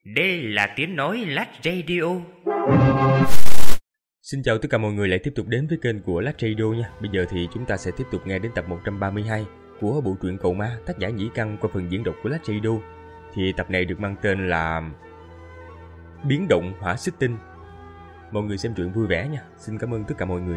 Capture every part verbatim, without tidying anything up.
Đây là tiếng nói Lát Radio. Xin chào tất cả mọi người lại tiếp tục đến với kênh của Lát Radio nha. Bây giờ thì chúng ta sẽ tiếp tục nghe đến tập một trăm ba mươi hai của bộ truyện Cậu Ma, tác giả Nhĩ Căn qua phần diễn đọc của Lát Radio. Thì tập này được mang tên là Biến động hỏa xích tinh. Mọi người xem truyện vui vẻ nha. Xin cảm ơn tất cả mọi người.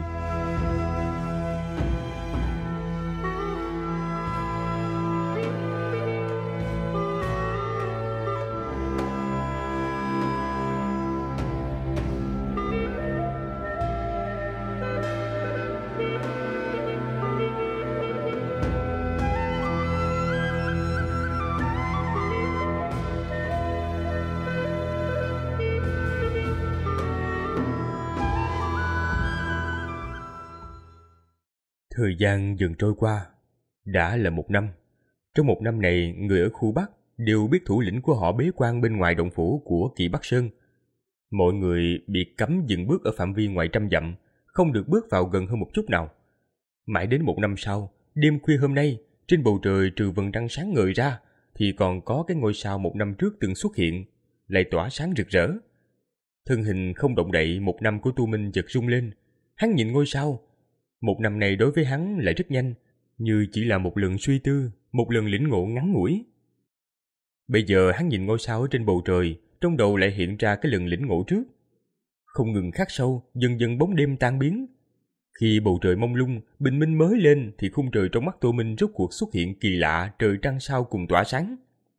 Thời gian dần trôi qua, đã là một năm. Trong một năm này, người ở khu Bắc đều biết thủ lĩnh của họ bế quan bên ngoài động phủ của Kỵ Bắc Sơn. Mọi người bị cấm dừng bước ở phạm vi ngoài trăm dặm, không được bước vào gần hơn một chút nào. Mãi đến một năm sau, đêm khuya hôm nay, trên bầu trời trừ vầng trăng sáng ngời ra, thì còn có cái ngôi sao một năm trước từng xuất hiện, lại tỏa sáng rực rỡ. Thân hình không động đậy một năm của Tu Minh chợt rung lên, hắn nhìn ngôi sao. Một năm này đối với hắn lại rất nhanh, như chỉ là một lần suy tư, một lần lĩnh ngộ ngắn ngủi. Bây giờ hắn nhìn ngôi sao ở trên bầu trời, trong đầu lại hiện ra cái lần lĩnh ngộ trước. Không ngừng khắc sâu, dần dần bóng đêm tan biến. Khi bầu trời mông lung, bình minh mới lên thì khung trời trong mắt Tô Minh rốt cuộc xuất hiện kỳ lạ, trời trăng sao cùng tỏa sáng.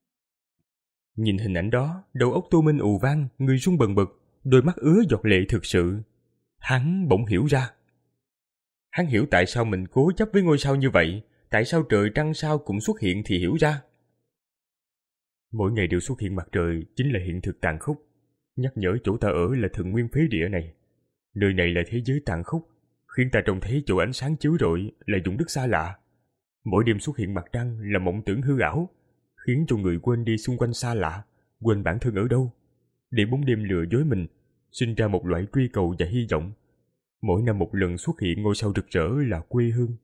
Nhìn hình ảnh đó, đầu óc Tô Minh ù vang, người run bần bật, đôi mắt ứa giọt lệ thực sự. Hắn bỗng hiểu ra. Hắn hiểu tại sao mình cố chấp với ngôi sao như vậy, tại sao trời trăng sao cũng xuất hiện thì hiểu ra. Mỗi ngày đều xuất hiện mặt trời chính là hiện thực tàn khốc, nhắc nhở chỗ ta ở là thần nguyên phế địa này. Nơi này là thế giới tàn khốc, khiến ta trông thấy chỗ ánh sáng chiếu rọi là vùng đất xa lạ. Mỗi đêm xuất hiện mặt trăng là mộng tưởng hư ảo, khiến cho người quên đi xung quanh xa lạ, quên bản thân ở đâu, để bóng đêm lừa dối mình, sinh ra một loại truy cầu và hy vọng. Mỗi năm một lần xuất hiện ngôi sao rực rỡ là quê hương.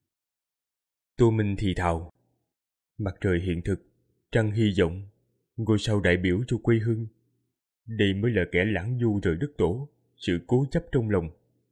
Tô Minh thì thào. Mặt trời hiện thực, trăng hy vọng, ngôi sao đại biểu cho quê hương. Đây mới là kẻ lãng du rời đất tổ, sự cố chấp trong lòng.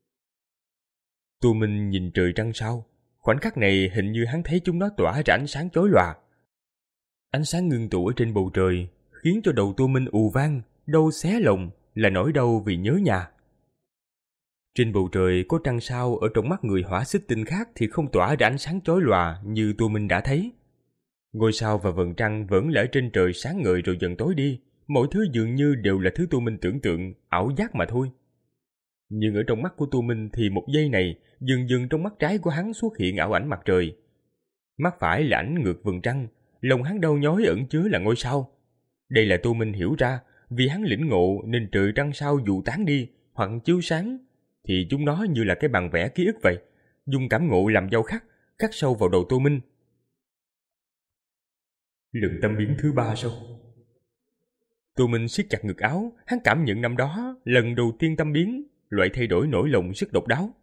Tô Minh nhìn trời trăng sao, khoảnh khắc này hình như hắn thấy chúng nó tỏa ra ánh sáng chói lòa. Ánh sáng ngưng tụ ở trên bầu trời, khiến cho đầu Tô Minh ù vang, đau xé lòng, là nỗi đau vì nhớ nhà. Trên bầu trời có trăng sao, ở trong mắt người hỏa xích tinh khác thì không tỏa ra ánh sáng chói lòa như Tô Minh đã thấy. Ngôi sao và vầng trăng vẫn là ở trên trời sáng ngời rồi dần tối đi, mọi thứ dường như đều là thứ Tô Minh tưởng tượng, ảo giác mà thôi. Nhưng ở trong mắt của Tô Minh thì một giây này, dần dần trong mắt trái của hắn xuất hiện ảo ảnh mặt trời. Mắt phải là ảnh ngược vầng trăng, lòng hắn đau nhói ẩn chứa là ngôi sao. Đây là Tô Minh hiểu ra, vì hắn lĩnh ngộ nên trời trăng sao dù tán đi hoặc chiếu sáng, thì chúng nó như là cái bằng vẽ ký ức vậy, dùng cảm ngộ làm dấu khắc, khắc sâu vào đầu Tô Minh. Lần tâm biến thứ ba sao? Tô Minh siết chặt ngực áo, hắn cảm nhận năm đó lần đầu tiên tâm biến, loại thay đổi nỗi lòng rất độc đáo.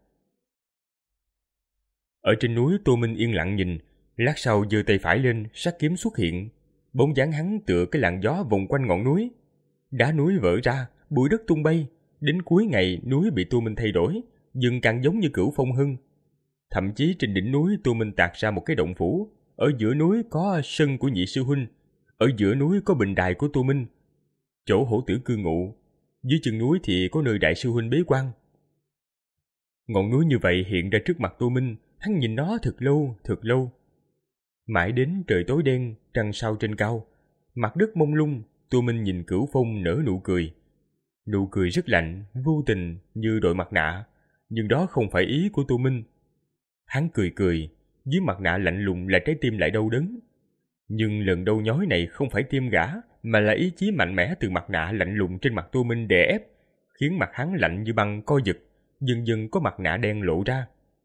Ở trên núi, Tô Minh yên lặng nhìn, lát sau giơ tay phải lên, sát kiếm xuất hiện, bóng dáng hắn tựa cái làn gió vòng quanh ngọn núi. Đá núi vỡ ra, bụi đất tung bay. Đến cuối ngày, núi bị Tô Minh thay đổi, dần càng giống như Cửu Phong Hưng. Thậm chí trên đỉnh núi, Tô Minh tạc ra một cái động phủ. Ở giữa núi có sân của nhị sư huynh, ở giữa núi có bình đài của Tô Minh, chỗ hổ tử cư ngụ. Dưới chân núi thì có nơi đại sư huynh bế quan. Ngọn núi như vậy hiện ra trước mặt Tô Minh, hắn nhìn nó thật lâu, thật lâu. Mãi đến trời tối đen, trăng sao trên cao, mặt đất mông lung, Tô Minh nhìn Cửu Phong nở nụ cười. Nụ cười rất lạnh, vô tình như đội mặt nạ, nhưng đó không phải ý của Tô Minh. Hắn cười cười, dưới mặt nạ lạnh lùng là trái tim lại đau đớn. Nhưng lần đau nhói này không phải tim gã, mà là ý chí mạnh mẽ từ mặt nạ lạnh lùng trên mặt Tô Minh đè ép, khiến mặt hắn lạnh như băng co giật, dần dần có mặt nạ đen lộ ra.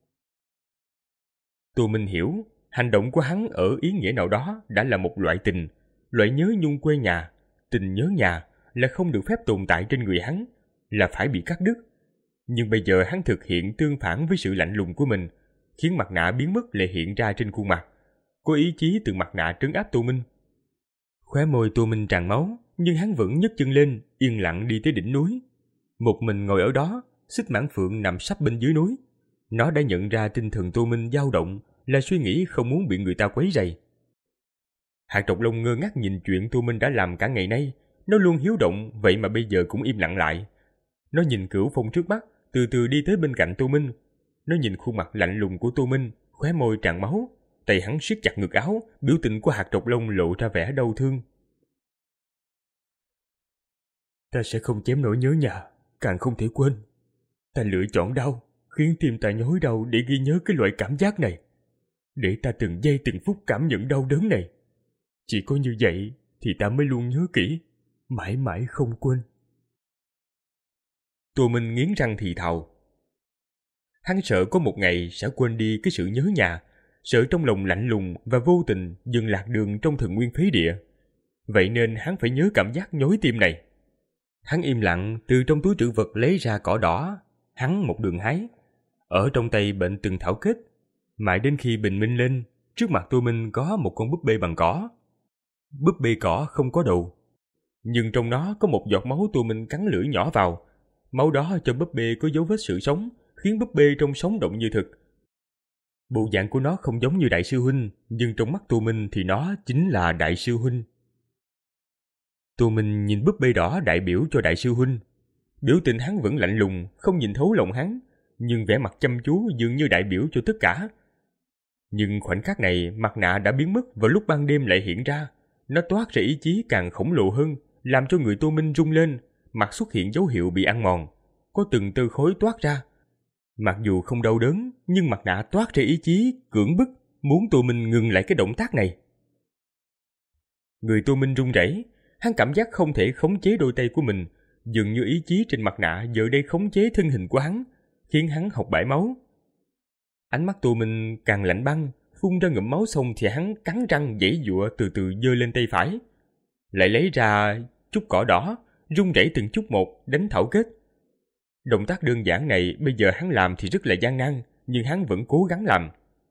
Tô Minh hiểu, hành động của hắn ở ý nghĩa nào đó đã là một loại tình, loại nhớ nhung quê nhà. Tình nhớ nhà là không được phép tồn tại trên người hắn, là phải bị cắt đứt. Nhưng bây giờ hắn thực hiện tương phản với sự lạnh lùng của mình, khiến mặt nạ biến mất lại hiện ra trên khuôn mặt. Có ý chí từ mặt nạ trấn áp Tô Minh. Khóe môi Tô Minh tràn máu, nhưng hắn vẫn nhấc chân lên, yên lặng đi tới đỉnh núi. Một mình ngồi ở đó, Xích Mãng Phượng nằm sấp bên dưới núi. Nó đã nhận ra tinh thần Tô Minh dao động là suy nghĩ không muốn bị người ta quấy rầy. Hạt Trọc Long ngơ ngác nhìn chuyện Tô Minh đã làm cả ngày nay. Nó luôn hiếu động, vậy mà bây giờ cũng im lặng lại. Nó nhìn Cửu Phong trước mắt, từ từ đi tới bên cạnh Tô Minh. Nó nhìn khuôn mặt lạnh lùng của Tô Minh, khóe môi tràn máu, tay hắn siết chặt ngực áo, biểu tình của Hạt Trọc Long lộ ra vẻ đau thương. Ta sẽ không chém nỗi nhớ nhà, càng không thể quên. Ta lựa chọn đau, khiến tim ta nhói đau để ghi nhớ cái loại cảm giác này. Để ta từng giây từng phút cảm nhận đau đớn này. Chỉ có như vậy thì ta mới luôn nhớ kỹ, mãi mãi không quên. Tô Minh nghiến răng thì thào. Hắn sợ có một ngày sẽ quên đi cái sự nhớ nhà, sợ trong lòng lạnh lùng và vô tình dừng lạc đường trong thần nguyên phế địa. Vậy nên hắn phải nhớ cảm giác nhói tim này. Hắn im lặng từ trong túi trữ vật lấy ra cỏ đỏ, hắn một đường hái. Ở trong tay bệnh từng thảo kết, mãi đến khi bình minh lên, trước mặt Tô Minh có một con búp bê bằng cỏ. Búp bê cỏ không có đầu, nhưng trong nó có một giọt máu. Tô Minh cắn lưỡi nhỏ vào. Máu đó cho búp bê có dấu vết sự sống, khiến búp bê trông sống động như thực. Bộ dạng của nó không giống như đại sư huynh, nhưng trong mắt Tô Minh thì nó chính là đại sư huynh. Tô Minh nhìn búp bê đỏ đại biểu cho đại sư huynh. Biểu tình hắn vẫn lạnh lùng, không nhìn thấu lòng hắn, nhưng vẻ mặt chăm chú dường như đại biểu cho tất cả. Nhưng khoảnh khắc này, mặt nạ đã biến mất và lúc ban đêm lại hiện ra. Nó toát ra ý chí càng khổng lồ hơn, làm cho người Tô Minh rung lên, mặt xuất hiện dấu hiệu bị ăn mòn. Có từng tơ khối toát ra. Mặc dù không đau đớn, nhưng mặt nạ toát ra ý chí, cưỡng bức, muốn Tô Minh ngừng lại cái động tác này. Người Tô Minh run rẩy, hắn cảm giác không thể khống chế đôi tay của mình, dường như ý chí trên mặt nạ giờ đây khống chế thân hình của hắn, khiến hắn học bãi máu. Ánh mắt Tô Minh càng lạnh băng, phun ra ngụm máu xong thì hắn cắn răng giãy giụa từ từ giơ lên tay phải, lại lấy ra chút cỏ đỏ, rung rẩy từng chút một đánh thảo kết. Động tác đơn giản này bây giờ hắn làm thì rất là gian nan, nhưng hắn vẫn cố gắng làm.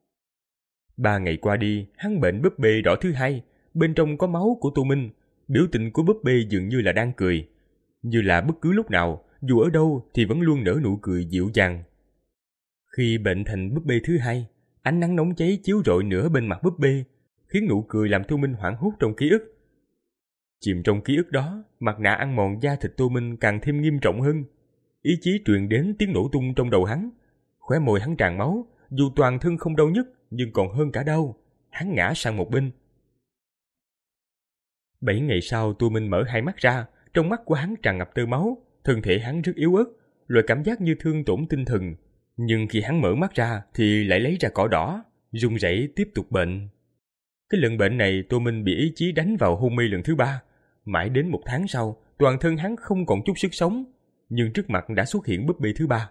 Ba ngày qua đi, hắn bệnh búp bê đỏ thứ hai, bên trong có máu của Tô Minh. Biểu tình của búp bê dường như là đang cười, như là bất cứ lúc nào, dù ở đâu thì vẫn luôn nở nụ cười dịu dàng. Khi bệnh thành búp bê thứ hai, ánh nắng nóng cháy chiếu rọi nửa bên mặt búp bê, khiến nụ cười làm Tô Minh hoảng hốt trong ký ức. Chìm trong ký ức đó, mặt nạ ăn mòn da thịt Tô Minh càng thêm nghiêm trọng hơn. Ý chí truyền đến tiếng nổ tung trong đầu hắn. Khóe môi hắn tràn máu, dù toàn thân không đau nhức nhưng còn hơn cả đau. Hắn ngã sang một bên. Bảy ngày sau, Tô Minh mở hai mắt ra, trong mắt của hắn tràn ngập tơ máu, thân thể hắn rất yếu ớt, loại cảm giác như thương tổn tinh thần. Nhưng khi hắn mở mắt ra thì lại lấy ra cỏ đỏ, run rẩy tiếp tục bệnh. Cái lần bệnh này Tô Minh bị ý chí đánh vào hôn mê lần thứ ba. Mãi đến một tháng sau, toàn thân hắn không còn chút sức sống, nhưng trước mặt đã xuất hiện búp bê thứ ba.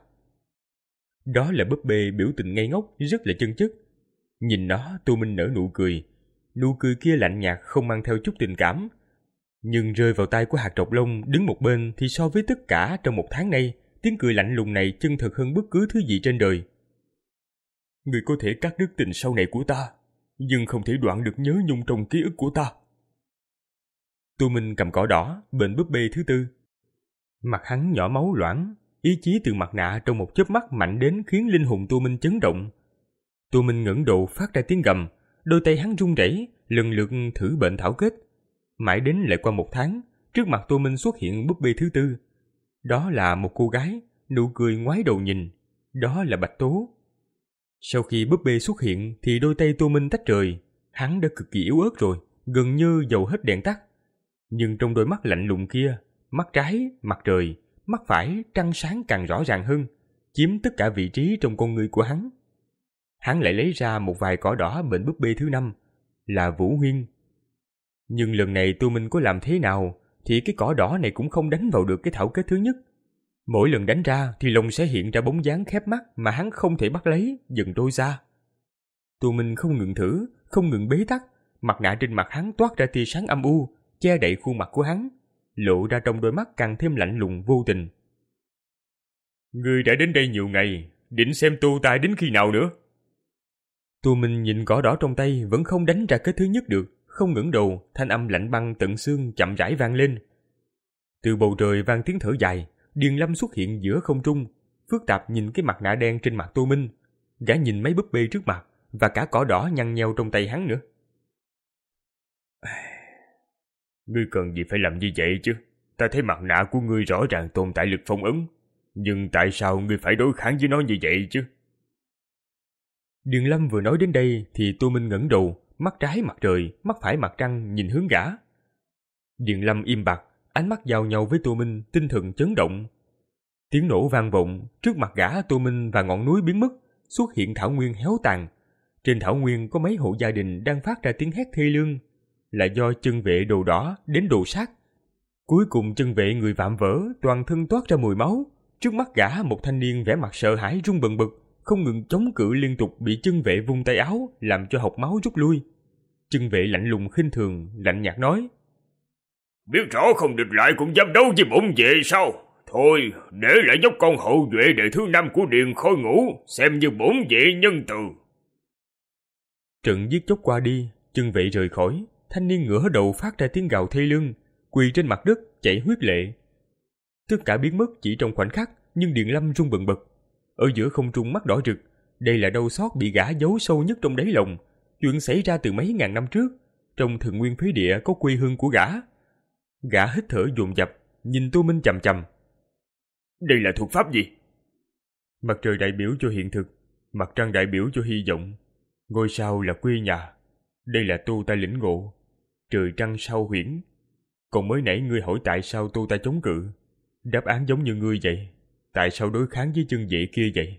Đó là búp bê biểu tình ngây ngốc, rất là chân chất. Nhìn nó, Tô Minh nở nụ cười. Nụ cười kia lạnh nhạt, không mang theo chút tình cảm. Nhưng rơi vào tay của Hạt Trọc Long đứng một bên thì so với tất cả trong một tháng nay, tiếng cười lạnh lùng này chân thật hơn bất cứ thứ gì trên đời. Người có thể cắt đứt tình sau này của ta, nhưng không thể đoạn được nhớ nhung trong ký ức của ta. Tô Minh cầm cỏ đỏ, bệnh búp bê thứ tư. Mặt hắn nhỏ máu loãng, ý chí từ mặt nạ trong một chớp mắt mạnh đến khiến linh hồn Tô Minh chấn động. Tô Minh ngẩng đầu phát ra tiếng gầm, đôi tay hắn run rẩy, lần lượt thử bệnh thảo kết. Mãi đến lại qua một tháng, trước mặt Tô Minh xuất hiện búp bê thứ tư. Đó là một cô gái, nụ cười ngoái đầu nhìn. Đó là Bạch Tố. Sau khi búp bê xuất hiện thì đôi tay Tô Minh tách rời. Hắn đã cực kỳ yếu ớt rồi, gần như dầu hết đèn tắt. Nhưng trong đôi mắt lạnh lùng kia, mắt trái, mặt trời, mắt phải, trăng sáng càng rõ ràng hơn, chiếm tất cả vị trí trong con người của hắn. Hắn lại lấy ra một vài cỏ đỏ bệnh búp bê thứ năm, là Vũ Huyên. Nhưng lần này Tô Minh có làm thế nào thì cái cỏ đỏ này cũng không đánh vào được cái thảo kết thứ nhất. Mỗi lần đánh ra thì lòng sẽ hiện ra bóng dáng khép mắt mà hắn không thể bắt lấy, dần trôi xa. Tô Minh không ngừng thử, không ngừng bế tắc, mặt nạ trên mặt hắn toát ra tia sáng âm u, che đậy khuôn mặt của hắn, lộ ra trong đôi mắt càng thêm lạnh lùng vô tình. Ngươi đã đến đây nhiều ngày, định xem tu tài đến khi nào nữa? Tô Minh nhìn cỏ đỏ trong tay vẫn không đánh ra kết thứ nhất được, không ngẩng đầu, thanh âm lạnh băng tận xương chậm rãi vang lên. Từ bầu trời vang tiếng thở dài, Điền Lâm xuất hiện giữa không trung, phức tạp nhìn cái mặt nạ đen trên mặt Tô Minh, gã nhìn mấy búp bê trước mặt và cả cỏ đỏ nhăn nheo trong tay hắn nữa. Ngươi cần gì phải làm như vậy chứ? Ta thấy mặt nạ của ngươi rõ ràng tồn tại lực phong ấn, nhưng tại sao ngươi phải đối kháng với nó như vậy chứ? Điền Lâm vừa nói đến đây thì Tô Minh ngẩng đầu, mắt trái mặt trời, mắt phải mặt trăng nhìn hướng gã. Điền Lâm im bặt, ánh mắt giao nhau với Tô Minh, tinh thần chấn động. Tiếng nổ vang vọng, trước mặt gã Tô Minh và ngọn núi biến mất, xuất hiện thảo nguyên héo tàn. Trên thảo nguyên có mấy hộ gia đình đang phát ra tiếng hét thê lương, là do chân vệ đồ đỏ đến đồ sát. Cuối cùng chân vệ người vạm vỡ, toàn thân toát ra mùi máu. Trước mắt gã một thanh niên vẻ mặt sợ hãi run bần bật, không ngừng chống cự liên tục bị chân vệ vung tay áo, làm cho hộc máu rút lui. Chân vệ lạnh lùng khinh thường, lạnh nhạt nói: Biết rõ không địch lại cũng dám đấu với bổn vệ sao? Thôi, để lại nhóc con hậu vệ đệ thứ năm của Điền Khôi Ngũ, xem như bổn vệ nhân từ. Trận giết chóc qua đi, chân vệ rời khỏi, thanh niên ngửa đầu phát ra tiếng gào thê lương, quỳ trên mặt đất chảy huyết lệ. Tất cả biến mất chỉ trong khoảnh khắc, nhưng Điền Lâm run bần bật. Ở giữa không trung mắt đỏ rực, đây là đau xót bị gã giấu sâu nhất trong đáy lòng, chuyện xảy ra từ mấy ngàn năm trước, trong Thần Nguyên Phế Địa có quê hương của gã. Gã hít thở dồn dập, nhìn Tô Minh chằm chằm. Đây là thuật pháp gì? Mặt trời đại biểu cho hiện thực, mặt trăng đại biểu cho hy vọng, ngôi sao là quê nhà. Đây là tu ta lĩnh ngộ, trời trăng sao huyễn. Còn mới nãy ngươi hỏi tại sao tu ta chống cự, đáp án giống như ngươi vậy. Tại sao đối kháng với chân vệ kia vậy?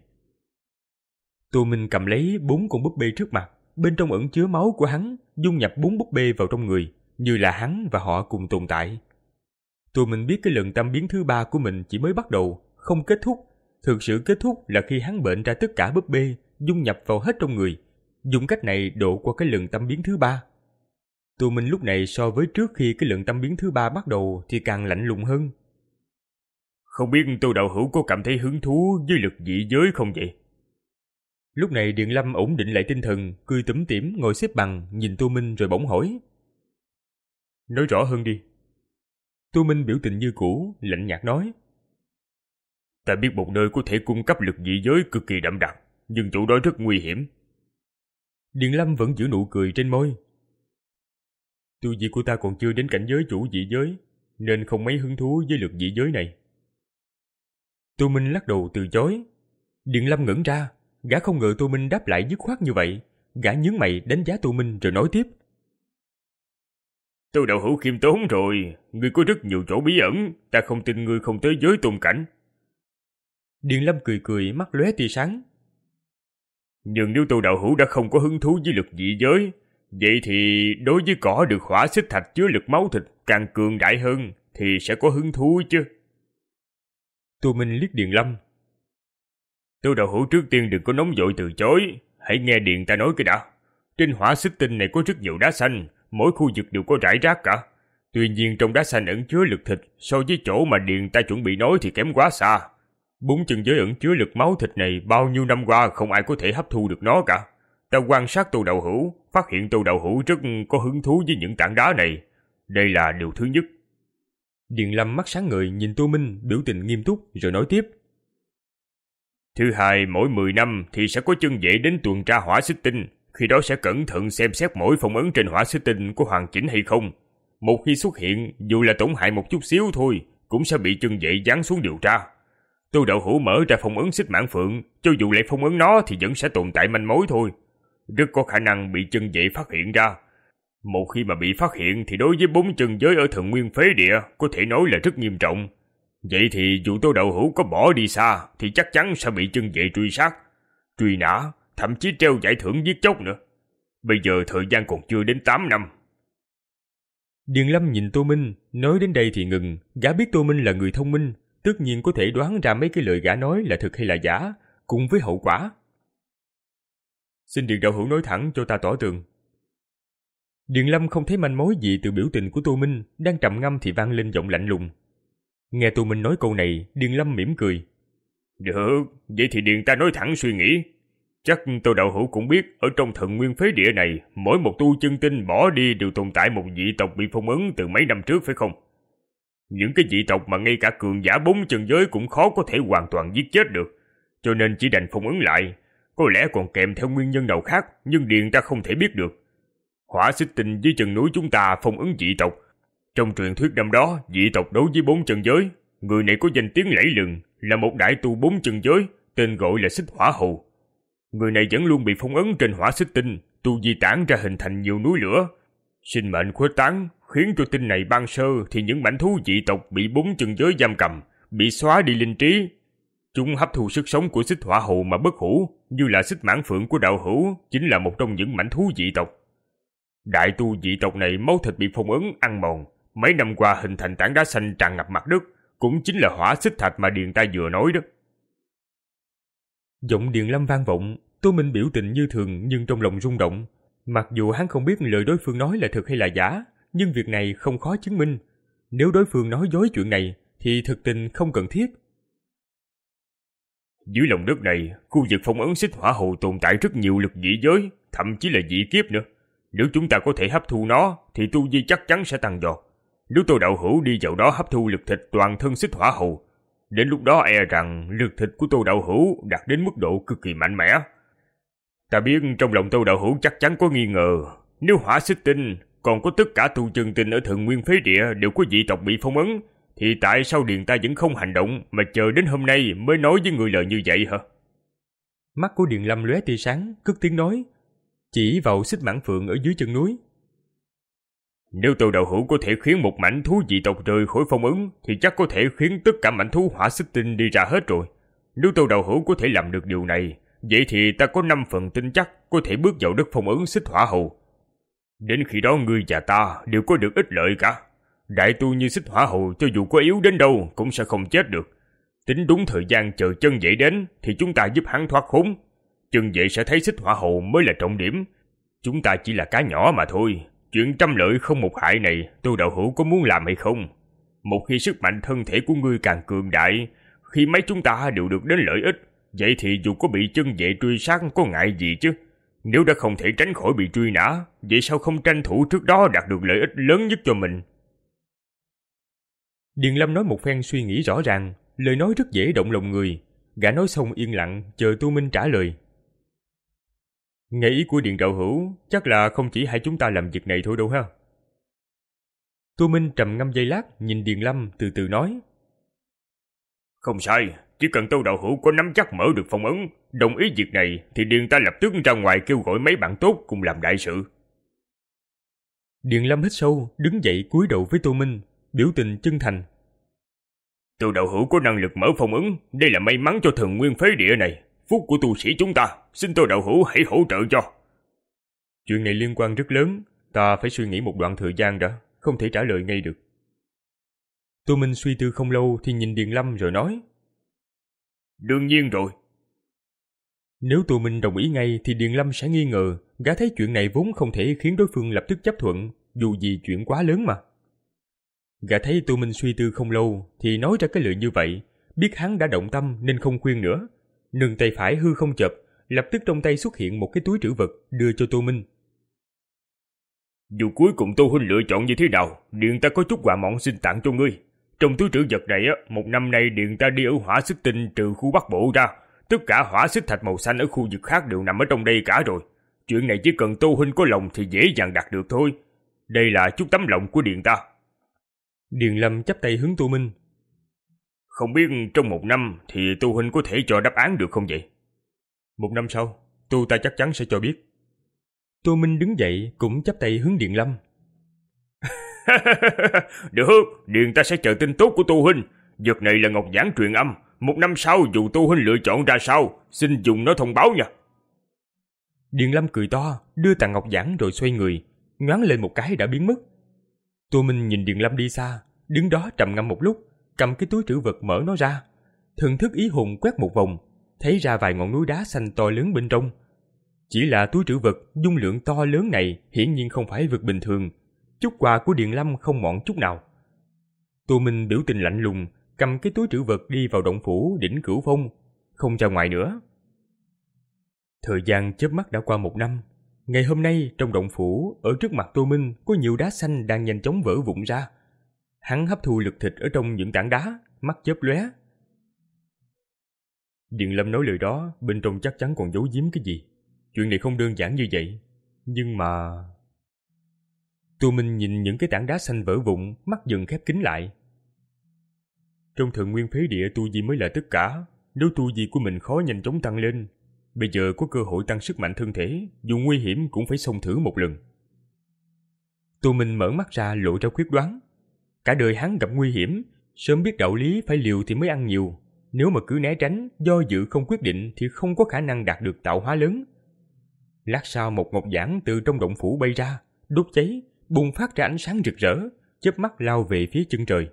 Tô Minh cầm lấy bốn con búp bê trước mặt, bên trong ẩn chứa máu của hắn, dung nhập bốn búp bê vào trong người, như là hắn và họ cùng tồn tại. Tô Minh biết cái lần tam biến thứ ba của mình chỉ mới bắt đầu, không kết thúc. Thực sự kết thúc là khi hắn bệnh ra tất cả búp bê, dung nhập vào hết trong người. Dùng cách này độ qua cái lần tam biến thứ ba. Tô Minh lúc này so với trước khi cái lần tam biến thứ ba bắt đầu thì càng lạnh lùng hơn. Không biết Tô đạo hữu có cảm thấy hứng thú với lực dị giới không vậy? Lúc này Điền Lâm ổn định lại tinh thần, cười tủm tỉm ngồi xếp bằng, nhìn Tô Minh rồi bỗng hỏi: Nói rõ hơn đi. Tô Minh biểu tình như cũ, lạnh nhạt nói: Ta biết một nơi có thể cung cấp lực dị giới cực kỳ đậm đặc, nhưng chỗ đó rất nguy hiểm. Điền Lâm vẫn giữ nụ cười trên môi. Tu vi của ta còn chưa đến cảnh giới chủ dị giới, nên không mấy hứng thú với lực dị giới này. Tô Minh lắc đầu từ chối. Điền Lâm ngẩn ra, gã không ngờ Tô Minh đáp lại dứt khoát như vậy. Gã nhướng mày đánh giá Tô Minh rồi nói tiếp: Tô đạo hữu khiêm tốn rồi, ngươi có rất nhiều chỗ bí ẩn, ta không tin ngươi không tới giới tôn cảnh. Điền Lâm cười cười, mắt lóe tia sáng. Nhưng nếu Tô đạo hữu đã không có hứng thú với lực dị giới, vậy thì đối với cỏ được hỏa xích thạch chứa lực máu thịt càng cường đại hơn thì sẽ có hứng thú chứ. Tô Minh liếc Điền Lâm. Tô đạo hữu trước tiên đừng có nóng vội từ chối, hãy nghe Điền ta nói cái đã. Trên hỏa xích tinh này có rất nhiều đá xanh, mỗi khu vực đều có rải rác cả. Tuy nhiên trong đá xanh ẩn chứa lực thịt, so với chỗ mà Điền ta chuẩn bị nói thì kém quá xa. Bốn chân giới ẩn chứa lực máu thịt này bao nhiêu năm qua không ai có thể hấp thu được nó cả. Ta quan sát Tô đạo hữu, phát hiện Tô đạo hữu rất có hứng thú với những tảng đá này. Đây là điều thứ nhất. Điền Lâm mắt sáng ngời nhìn Tô Minh, biểu tình nghiêm túc rồi nói tiếp. Thứ hai, mỗi mười năm thì sẽ có chân vệ đến tuần tra hỏa xích tinh. Khi đó sẽ cẩn thận xem xét mỗi phong ấn trên hỏa xích tinh có hoàn chỉnh hay không. Một khi xuất hiện, dù là tổn hại một chút xíu thôi, cũng sẽ bị chân vệ giáng xuống điều tra. Tô đạo hữu mở ra phong ấn xích mãn phượng, cho dù lại phong ấn nó thì vẫn sẽ tồn tại manh mối thôi. Rất có khả năng bị chân vệ phát hiện ra. Một khi mà bị phát hiện thì đối với bốn chân giới ở Thần Nguyên Phế Địa có thể nói là rất nghiêm trọng. Vậy thì dù Tô đạo hữu có bỏ đi xa thì chắc chắn sẽ bị chân vệ truy sát, truy nã, thậm chí treo giải thưởng giết chóc nữa. Bây giờ thời gian còn chưa đến tám năm. Điền Lâm nhìn Tô Minh, nói đến đây thì ngừng. Gã biết Tô Minh là người thông minh, tất nhiên có thể đoán ra mấy cái lời gã nói là thật hay là giả, cùng với hậu quả. Xin Điền đạo hữu nói thẳng cho ta tỏ tường. Điền Lâm không thấy manh mối gì từ biểu tình của Tô Minh, đang trầm ngâm thì vang lên giọng lạnh lùng. Nghe Tô Minh nói câu này, Điền Lâm mỉm cười. Được, vậy thì Điền ta nói thẳng suy nghĩ. Chắc Tô đạo hữu cũng biết, ở trong Thần Nguyên phế địa này, mỗi một tu chân tinh bỏ đi đều tồn tại một dị tộc bị phong ấn từ mấy năm trước phải không? Những cái dị tộc mà ngay cả cường giả bốn chân giới cũng khó có thể hoàn toàn giết chết được, cho nên chỉ đành phong ấn lại. Có lẽ còn kèm theo nguyên nhân nào khác, nhưng Điền ta không thể biết được. Hỏa Xích Tinh dưới chân núi chúng ta phong ấn dị tộc. Trong truyền thuyết năm đó, dị tộc đấu với bốn chân giới. Người này có danh tiếng lẫy lừng, là một đại tu bốn chân giới, tên gọi là Xích Hỏa Hầu. Người này vẫn luôn bị phong ấn trên Hỏa Xích Tinh, tu vi tản ra hình thành nhiều núi lửa. Sinh mệnh khuếch tán, khiến cho tinh này ban sơ thì những mảnh thú dị tộc bị bốn chân giới giam cầm, bị xóa đi linh trí. Chúng hấp thu sức sống của Xích Hỏa Hầu mà bất hủ, như là Xích Mãn Phượng của đạo hữu, chính là một trong những mảnh thú dị tộc. Đại tu dị tộc này máu thịt bị phong ấn ăn mòn, mấy năm qua hình thành tảng đá xanh tràn ngập mặt đất, cũng chính là hỏa xích thạch mà Điền ta vừa nói đó. Giọng Điền Lâm vang vọng, Tô Minh biểu tình như thường nhưng trong lòng rung động. Mặc dù hắn không biết lời đối phương nói là thật hay là giả, nhưng việc này không khó chứng minh. Nếu đối phương nói dối chuyện này, thì thực tình không cần thiết. Dưới lòng đất này, khu vực phong ấn Xích Hỏa Hầu tồn tại rất nhiều lực dị giới, thậm chí là dị kiếp nữa. Nếu chúng ta có thể hấp thu nó, thì tu vi chắc chắn sẽ tăng giọt. Nếu Tô đạo hữu đi vào đó hấp thu lực thịt toàn thân Xích Hỏa Hầu, đến lúc đó e rằng lực thịt của Tô đạo hữu đạt đến mức độ cực kỳ mạnh mẽ. Ta biết trong lòng Tô đạo hữu chắc chắn có nghi ngờ, nếu Hỏa Xích Tinh còn có tất cả tu chân tinh ở Thần Nguyên phế địa đều có dị tộc bị phong ấn, thì tại sao Điền ta vẫn không hành động mà chờ đến hôm nay mới nói với người lời như vậy hả? Mắt của Điền Lâm lóe tia sáng, cất tiếng nói, chỉ vào Xích Mãn Phượng ở dưới chân núi. Nếu Tô đạo hữu có thể khiến một mảnh thú dị tộc rời khỏi phong ấn, thì chắc có thể khiến tất cả mảnh thú Hỏa Xích Tinh đi ra hết rồi. Nếu Tô đạo hữu có thể làm được điều này, vậy thì ta có năm phần tin chắc có thể bước vào đất phong ấn Xích Hỏa Hầu. Đến khi đó ngươi và ta đều có được ích lợi cả. Đại tu như Xích Hỏa Hầu cho dù có yếu đến đâu cũng sẽ không chết được. Tính đúng thời gian chờ chân vệ đến thì chúng ta giúp hắn thoát khốn. Chân vệ sẽ thấy Xích Hỏa Hầu mới là trọng điểm. Chúng ta chỉ là cá nhỏ mà thôi. Chuyện trăm lợi không một hại này, Tô đạo hữu có muốn làm hay không? Một khi sức mạnh thân thể của ngươi càng cường đại, khi mấy chúng ta đều được đến lợi ích, vậy thì dù có bị chân vệ truy sát có ngại gì chứ? Nếu đã không thể tránh khỏi bị truy nã, vậy sao không tranh thủ trước đó đạt được lợi ích lớn nhất cho mình? Điền Lâm nói một phen suy nghĩ rõ ràng, lời nói rất dễ động lòng người. Gã nói xong yên lặng, chờ Tô Minh trả lời. Nghe ý của Điền đạo hữu, chắc là không chỉ hai chúng ta làm việc này thôi đâu ha. Tô Minh trầm ngâm giây lát, nhìn Điền Lâm từ từ nói. Không sai, chỉ cần Tô đạo hữu có nắm chắc mở được phong ấn, đồng ý việc này, thì Điền ta lập tức ra ngoài kêu gọi mấy bạn tốt cùng làm đại sự. Điền Lâm hít sâu, đứng dậy cúi đầu với Tô Minh, biểu tình chân thành. Tô đạo hữu có năng lực mở phong ấn, đây là may mắn cho Thần Nguyên phế địa này, phúc của tu sĩ chúng ta, xin Tô đạo hữu hãy hỗ trợ cho. Chuyện này liên quan rất lớn, ta phải suy nghĩ một đoạn thời gian đã, không thể trả lời ngay được. Tô Minh suy tư không lâu thì nhìn Điền Lâm rồi nói. Đương nhiên rồi. Nếu Tô Minh đồng ý ngay thì Điền Lâm sẽ nghi ngờ, gã thấy chuyện này vốn không thể khiến đối phương lập tức chấp thuận, dù gì chuyện quá lớn mà. Gã thấy Tô Minh suy tư không lâu thì nói ra cái lời như vậy, biết hắn đã động tâm nên không khuyên nữa. Nâng tay phải hư không chập, lập tức trong tay xuất hiện một cái túi trữ vật đưa cho Tô Minh. Dù cuối cùng Tô huynh lựa chọn như thế nào, Điền ta có chút quà mọn xin tặng cho ngươi. Trong túi trữ vật này á, một năm nay Điền ta đi ở Hỏa Xích Tinh trừ khu Bắc Bộ ra, tất cả hỏa xích thạch màu xanh ở khu vực khác đều nằm ở trong đây cả rồi. Chuyện này chỉ cần Tô huynh có lòng thì dễ dàng đạt được thôi. Đây là chút tấm lòng của Điền ta. Điền Lâm chắp tay hướng Tô Minh. Không biết trong một năm thì Tô huynh có thể cho đáp án được không vậy? Một năm sau, Tô ta chắc chắn sẽ cho biết. Tô Minh đứng dậy cũng chắp tay hướng Điền Lâm. Được, Điền ta sẽ chờ tin tốt của Tô huynh. Vật này là ngọc giản truyền âm. Một năm sau dù Tô huynh lựa chọn ra sao, xin dùng nó thông báo nha. Điền Lâm cười to, đưa tặng ngọc giản rồi xoay người, nhoáng lên một cái đã biến mất. Tô Minh nhìn Điền Lâm đi xa, đứng đó trầm ngâm một lúc, cầm cái túi trữ vật mở nó ra. Thần thức ý hồn quét một vòng, thấy ra vài ngọn núi đá xanh to lớn bên trong. Chỉ là túi trữ vật dung lượng to lớn này hiển nhiên không phải vật bình thường. Chút quà của Điền Lâm không mọn chút nào. Tô Minh biểu tình lạnh lùng, cầm cái túi trữ vật đi vào động phủ đỉnh Cửu Phong, không ra ngoài nữa. Thời gian chớp mắt đã qua một năm. Ngày hôm nay trong động phủ, ở trước mặt Tô Minh có nhiều đá xanh đang nhanh chóng vỡ vụn ra. Hắn hấp thu lực thịt ở trong những tảng đá, mắt chớp lóe. Điền Lâm nói lời đó, bên trong chắc chắn còn giấu giếm cái gì. Chuyện này không đơn giản như vậy. Nhưng mà... Tô Minh nhìn những cái tảng đá xanh vỡ vụn, mắt dần khép kín lại. Trong Thần Nguyên Phế Địa, tu vi mới là tất cả. Nếu tu vi của mình khó nhanh chóng tăng lên, bây giờ có cơ hội tăng sức mạnh thân thể, dù nguy hiểm cũng phải xông thử một lần. Tô Minh mở mắt ra lộ ra quyết đoán. Cả đời hắn gặp nguy hiểm, sớm biết đạo lý phải liều thì mới ăn nhiều. Nếu mà cứ né tránh, do dự không quyết định thì không có khả năng đạt được tạo hóa lớn. Lát sau một ngọc giản từ trong động phủ bay ra, đốt cháy, bùng phát ra ánh sáng rực rỡ, chớp mắt lao về phía chân trời.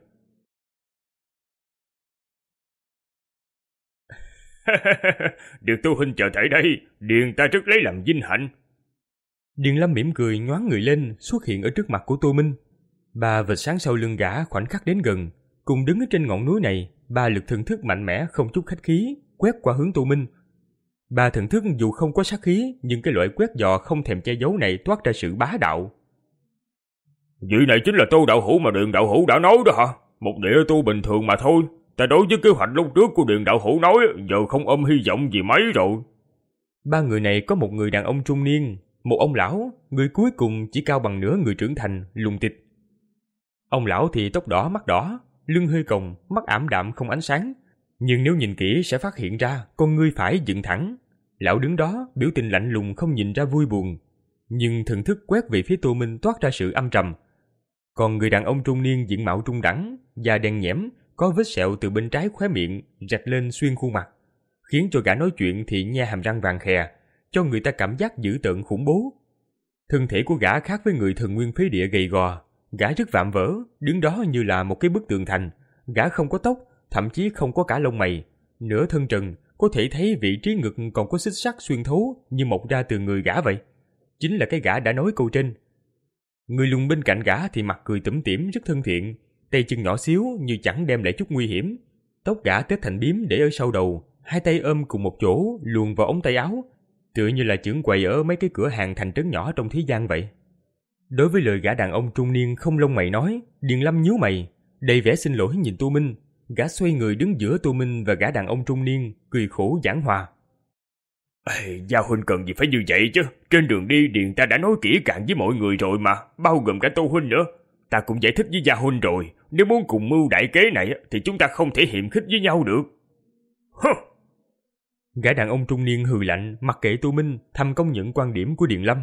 Được tu huynh chờ tại đây, Điền ta rất lấy làm vinh hạnh. Điền Lâm mỉm cười nhoáng người lên, xuất hiện ở trước mặt của Tô Minh. Ba vệt sáng sau lưng gã khoảnh khắc đến gần, cùng đứng ở trên ngọn núi này. Ba lực thần thức mạnh mẽ không chút khách khí quét qua hướng Tô Minh. Ba thần thức dù không có sát khí, nhưng cái loại quét dò không thèm che giấu này toát ra sự bá đạo. Vị này chính là Tô đạo hữu mà Điền đạo hữu đã nói đó hả? Một địa tu bình thường mà thôi. Ta đối với kế hoạch lúc trước của Điền đạo hữu nói, giờ không ôm hy vọng gì mấy rồi. Ba người này có một người đàn ông trung niên, một ông lão, người cuối cùng chỉ cao bằng nửa người trưởng thành, Lùng Tịch. Ông lão thì tóc đỏ mắt đỏ, lưng hơi còng, mắt ảm đạm không ánh sáng, nhưng nếu nhìn kỹ sẽ phát hiện ra con ngươi phải dựng thẳng. Lão đứng đó, biểu tình lạnh lùng không nhìn ra vui buồn, nhưng thần thức quét về phía Tô Minh toát ra sự âm trầm. Còn người đàn ông trung niên diện mạo trung đẳng, da đen nhẽm, có vết sẹo từ bên trái khóe miệng rạch lên xuyên khuôn mặt, khiến cho gã nói chuyện thì nhe hàm răng vàng khè, cho người ta cảm giác dữ tợn khủng bố. Thân thể của gã khác với người Thần Nguyên Phế Địa gầy gò, gã rất vạm vỡ, đứng đó như là một cái bức tường thành. Gã không có tóc, thậm chí không có cả lông mày, nửa thân trần, có thể thấy vị trí ngực còn có xích sắt xuyên thấu như mọc ra từ người gã vậy. Chính là cái gã đã nói câu trên. Người lùn bên cạnh gã thì mặt cười tủm tỉm rất thân thiện, tay chân nhỏ xíu như chẳng đem lại chút nguy hiểm. Tóc gã tết thành bím để ở sau đầu, hai tay ôm cùng một chỗ luồn vào ống tay áo, tựa như là trưởng quầy ở mấy cái cửa hàng thành trấn nhỏ trong thế gian vậy. Đối với lời gã đàn ông trung niên không lông mày nói, Điền Lâm nhíu mày, đầy vẻ xin lỗi nhìn Tô Minh. Gã xoay người đứng giữa Tô Minh và gã đàn ông trung niên, cười khổ giảng hòa. Ê, Gia huynh cần gì phải như vậy chứ? Trên đường đi Điền ta đã nói kỹ càng với mọi người rồi mà, bao gồm cả Tô huynh nữa. Ta cũng giải thích với Gia huynh rồi, nếu muốn cùng mưu đại kế này thì chúng ta không thể hiềm khích với nhau được. Hừ. Gã đàn ông trung niên hừ lạnh, mặc kệ Tô Minh, thầm công nhận quan điểm của Điền Lâm.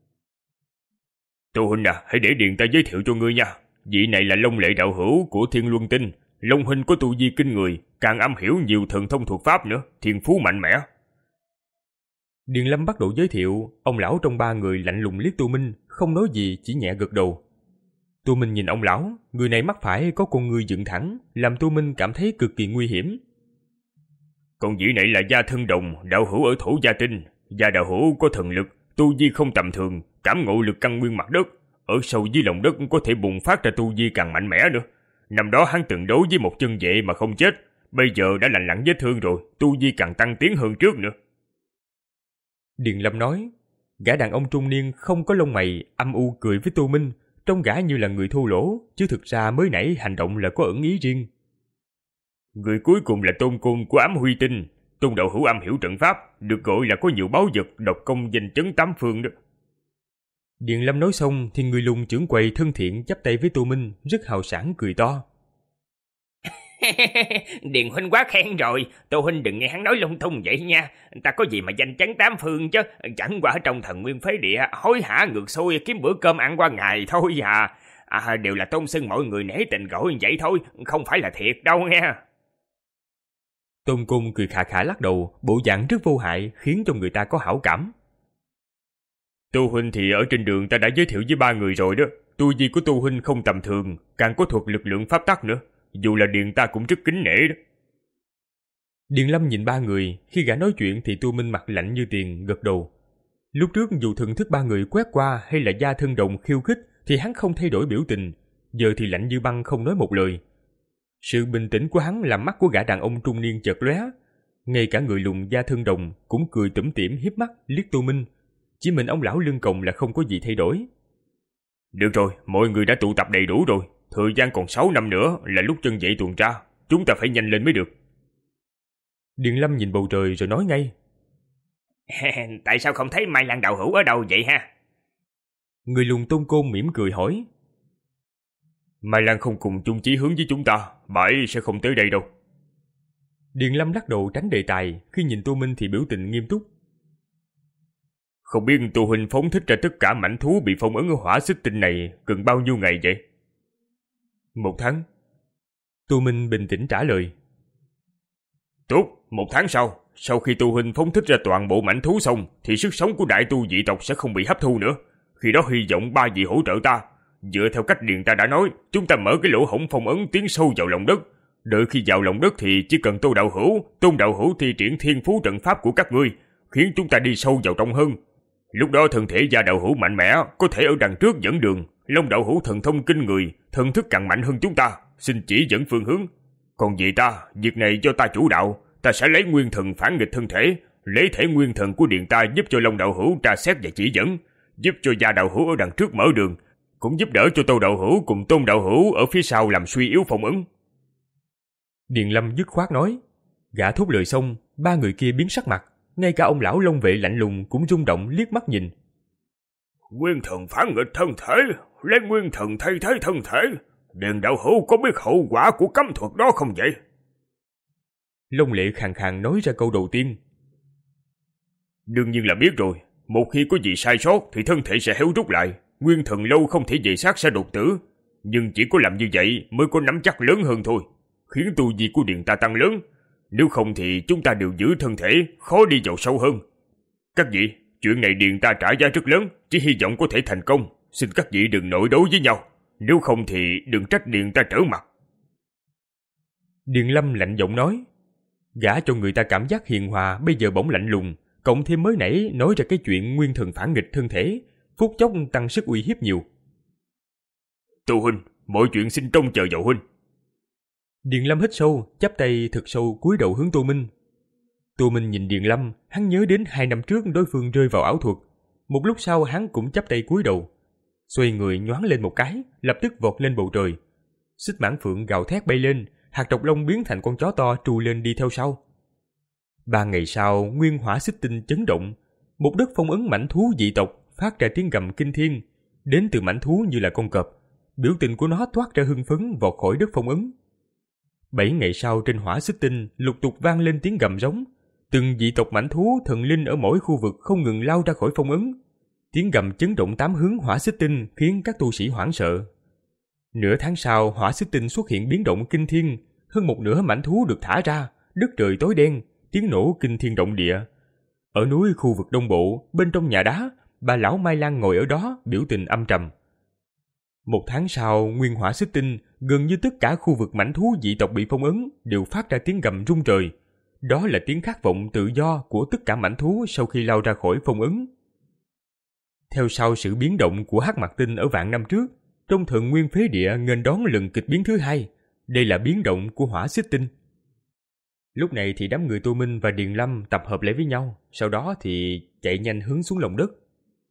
Tô huynh à, hãy để Điền ta giới thiệu cho ngươi nha. Vị này là Long Lệ đạo hữu của Thiên Luân Tinh. Long huynh có tu vi kinh người, càng am hiểu nhiều thần thông thuật pháp nữa, thiên phú mạnh mẽ. Điền Lâm bắt đầu giới thiệu, ông lão trong ba người lạnh lùng liếc Tô Minh, không nói gì, chỉ nhẹ gật đầu. Tô Minh nhìn ông lão, người này mắt phải có con ngươi dựng thẳng, làm Tô Minh cảm thấy cực kỳ nguy hiểm. Còn vị này là Gia Thân Đồng, đạo hữu ở Thổ Gia Tinh. Gia đạo hữu có thần lực, tu vi không tầm thường, cảm ngộ lực căn nguyên mặt đất, ở sâu dưới lòng đất có thể bùng phát ra tu vi càng mạnh mẽ nữa. Năm đó hắn từng đấu với một chân vệ mà không chết, bây giờ đã lành lặn vết thương rồi, tu vi càng tăng tiến hơn trước nữa. Điền Lâm nói, gã đàn ông trung niên không có lông mày, âm u cười với Tô Minh, trông gã như là người thô lỗ, chứ thực ra mới nãy hành động là có ẩn ý riêng. Người cuối cùng là Tôn Côn của Ám Huy Tinh. Tôn đạo hữu am hiểu trận pháp, được gọi là có nhiều báu vật, độc công danh chấn tám phương đó. Điền Lâm nói xong thì người lùn trưởng quầy thân thiện chắp tay với Tô Minh, rất hào sảng cười to. Điền huynh quá khen rồi, Tô huynh đừng nghe hắn nói lung tung vậy nha. Ta có gì mà danh chấn tám phương chứ, chẳng qua trong Thần Nguyên Phế Địa hối hả ngược xuôi kiếm bữa cơm ăn qua ngày thôi à. À, đều là tôn xưng mọi người nể tình gọi vậy thôi, không phải là thiệt đâu nghe. Tôn Côn cười khà khà lắc đầu, bộ dạng rất vô hại, khiến cho người ta có hảo cảm. Tô huynh thì ở trên đường ta đã giới thiệu với ba người rồi đó. Tu vi của Tô huynh không tầm thường, càng có thuật lực lượng pháp tắc nữa. Dù là Điền ta cũng rất kính nể đó. Điền Lâm nhìn ba người, khi gã nói chuyện thì Tô Minh mặt lạnh như tiền, gật đầu. Lúc trước dù thần thức ba người quét qua hay là Gia Thân Đồng khiêu khích thì hắn không thay đổi biểu tình, giờ thì lạnh như băng không nói một lời. Sự bình tĩnh của hắn làm mắt của gã đàn ông trung niên chợt lóe. Ngay cả người lùn da thân đồng cũng cười tủm tỉm hiếp mắt liếc Tô Minh. Chỉ mình ông lão lưng còng là không có gì thay đổi. Được rồi, mọi người đã tụ tập đầy đủ rồi. Thời gian còn sáu năm nữa là lúc chân dậy tuần tra. Chúng ta phải nhanh lên mới được. Điền Lâm nhìn bầu trời rồi nói ngay. Tại sao không thấy Mai Lan đậu hũ ở đâu vậy ha? Người lùn Tôn Côn mỉm cười hỏi. Mai Lan không cùng chung chí hướng với chúng ta, bà ấy sẽ không tới đây đâu. Điền Lâm lắc đầu tránh đề tài, khi nhìn Tô Minh thì biểu tình nghiêm túc. Không biết Tô huynh phóng thích ra tất cả mãnh thú bị phong ấn ở hỏa xích tinh này cần bao nhiêu ngày vậy? Một tháng. Tô Minh bình tĩnh trả lời. Tốt, một tháng sau, sau khi Tô huynh phóng thích ra toàn bộ mãnh thú xong, thì sức sống của đại tu dị tộc sẽ không bị hấp thu nữa. Khi đó hy vọng ba vị hỗ trợ ta. Dựa theo cách Điền ta đã nói, chúng ta mở cái lỗ hổng phong ấn tiến sâu vào lòng đất. Đợi khi vào lòng đất thì chỉ cần Tô đạo hữu, Tôn đạo hữu thi triển thiên phú trận pháp của các ngươi, khiến chúng ta đi sâu vào trong hơn. Lúc đó thân thể Gia đạo hữu mạnh mẽ, có thể ở đằng trước dẫn đường. Long đạo hữu thần thông kinh người, thần thức càng mạnh hơn chúng ta, xin chỉ dẫn phương hướng. Còn vì ta, việc này do ta chủ đạo, ta sẽ lấy nguyên thần phản nghịch thân thể, lấy thể nguyên thần của Điền ta giúp cho Long đạo hữu tra xét và chỉ dẫn, giúp cho Gia đạo hữu ở đằng trước mở đường, cũng giúp đỡ cho Tô đạo hữu cùng Tôn đạo hữu ở phía sau làm suy yếu phong ấn. Điền Lâm dứt khoát nói. Gã thốt lời xong, ba người kia biến sắc mặt, ngay cả ông lão Long vệ lạnh lùng cũng rung động liếc mắt nhìn. Nguyên thần phản nghịch thân thể, lấy nguyên thần thay thế thân thể, Điền đạo hữu có biết hậu quả của cấm thuật đó không vậy? Long Lệ khàn khàn nói ra câu đầu tiên. Đương nhiên là biết rồi, một khi có gì sai sót thì thân thể sẽ héo rút lại, nguyên thần lâu không thể về xác sẽ đột tử, nhưng chỉ có làm như vậy mới có nắm chắc lớn hơn thôi, khiến tu vi của Điền ta tăng lớn, nếu không thì chúng ta đều giữ thân thể, khó đi vào sâu hơn. Các vị, chuyện này Điền ta trả giá rất lớn, chỉ hy vọng có thể thành công, xin các vị đừng nội đấu với nhau, nếu không thì đừng trách Điền ta trở mặt. Điền Lâm lạnh giọng nói. Gã cho người ta cảm giác hiền hòa bây giờ bỗng lạnh lùng, cộng thêm mới nãy nói ra cái chuyện nguyên thần phản nghịch thân thể, phút chốc tăng sức uy hiếp nhiều. Tô huynh, mọi chuyện xin trông chờ vào huynh. Điền Lâm hít sâu, chắp tay thật sâu cúi đầu hướng Tô Minh. Tô Minh nhìn Điền Lâm, hắn nhớ đến hai năm trước đối phương rơi vào ảo thuật. Một lúc sau hắn cũng chắp tay cúi đầu, xoay người nhoáng lên một cái, lập tức vọt lên bầu trời. Xích mãng phượng gào thét bay lên, hạt độc long biến thành con chó to trù lên đi theo sau. Ba ngày sau, nguyên hỏa xích tinh chấn động, một đất phong ấn mãnh thú dị tộc phát ra tiếng gầm kinh thiên, đến từ mãnh thú như là con cọp. Biểu tình của nó toát ra hưng phấn vọt khỏi đất phong ấn. Bảy ngày sau trên hỏa xích tinh lục tục vang lên tiếng gầm giống, từng dị tộc mãnh thú thần linh ở mỗi khu vực không ngừng lao ra khỏi phong ấn. Tiếng gầm chấn động tám hướng hỏa xích tinh khiến các tu sĩ hoảng sợ. Nửa tháng sau, hỏa xích tinh xuất hiện biến động kinh thiên, hơn một nửa mãnh thú được thả ra, đất trời tối đen, tiếng nổ kinh thiên động địa. Ở núi khu vực đông bộ, bên trong nhà đá, bà lão Mai Lan ngồi ở đó, biểu tình âm trầm. Một tháng sau, nguyên hỏa xích tinh, gần như tất cả khu vực mãnh thú dị tộc bị phong ấn đều phát ra tiếng gầm rung trời. Đó là tiếng khát vọng tự do của tất cả mãnh thú sau khi lao ra khỏi phong ấn. Theo sau sự biến động của hắc mặt tinh ở vạn năm trước, trong thần nguyên phế địa nghênh đón lần kịch biến thứ hai. Đây là biến động của hỏa xích tinh. Lúc này thì đám người Tô Minh và Điền Lâm tập hợp lại với nhau, sau đó thì chạy nhanh hướng xuống lòng đất.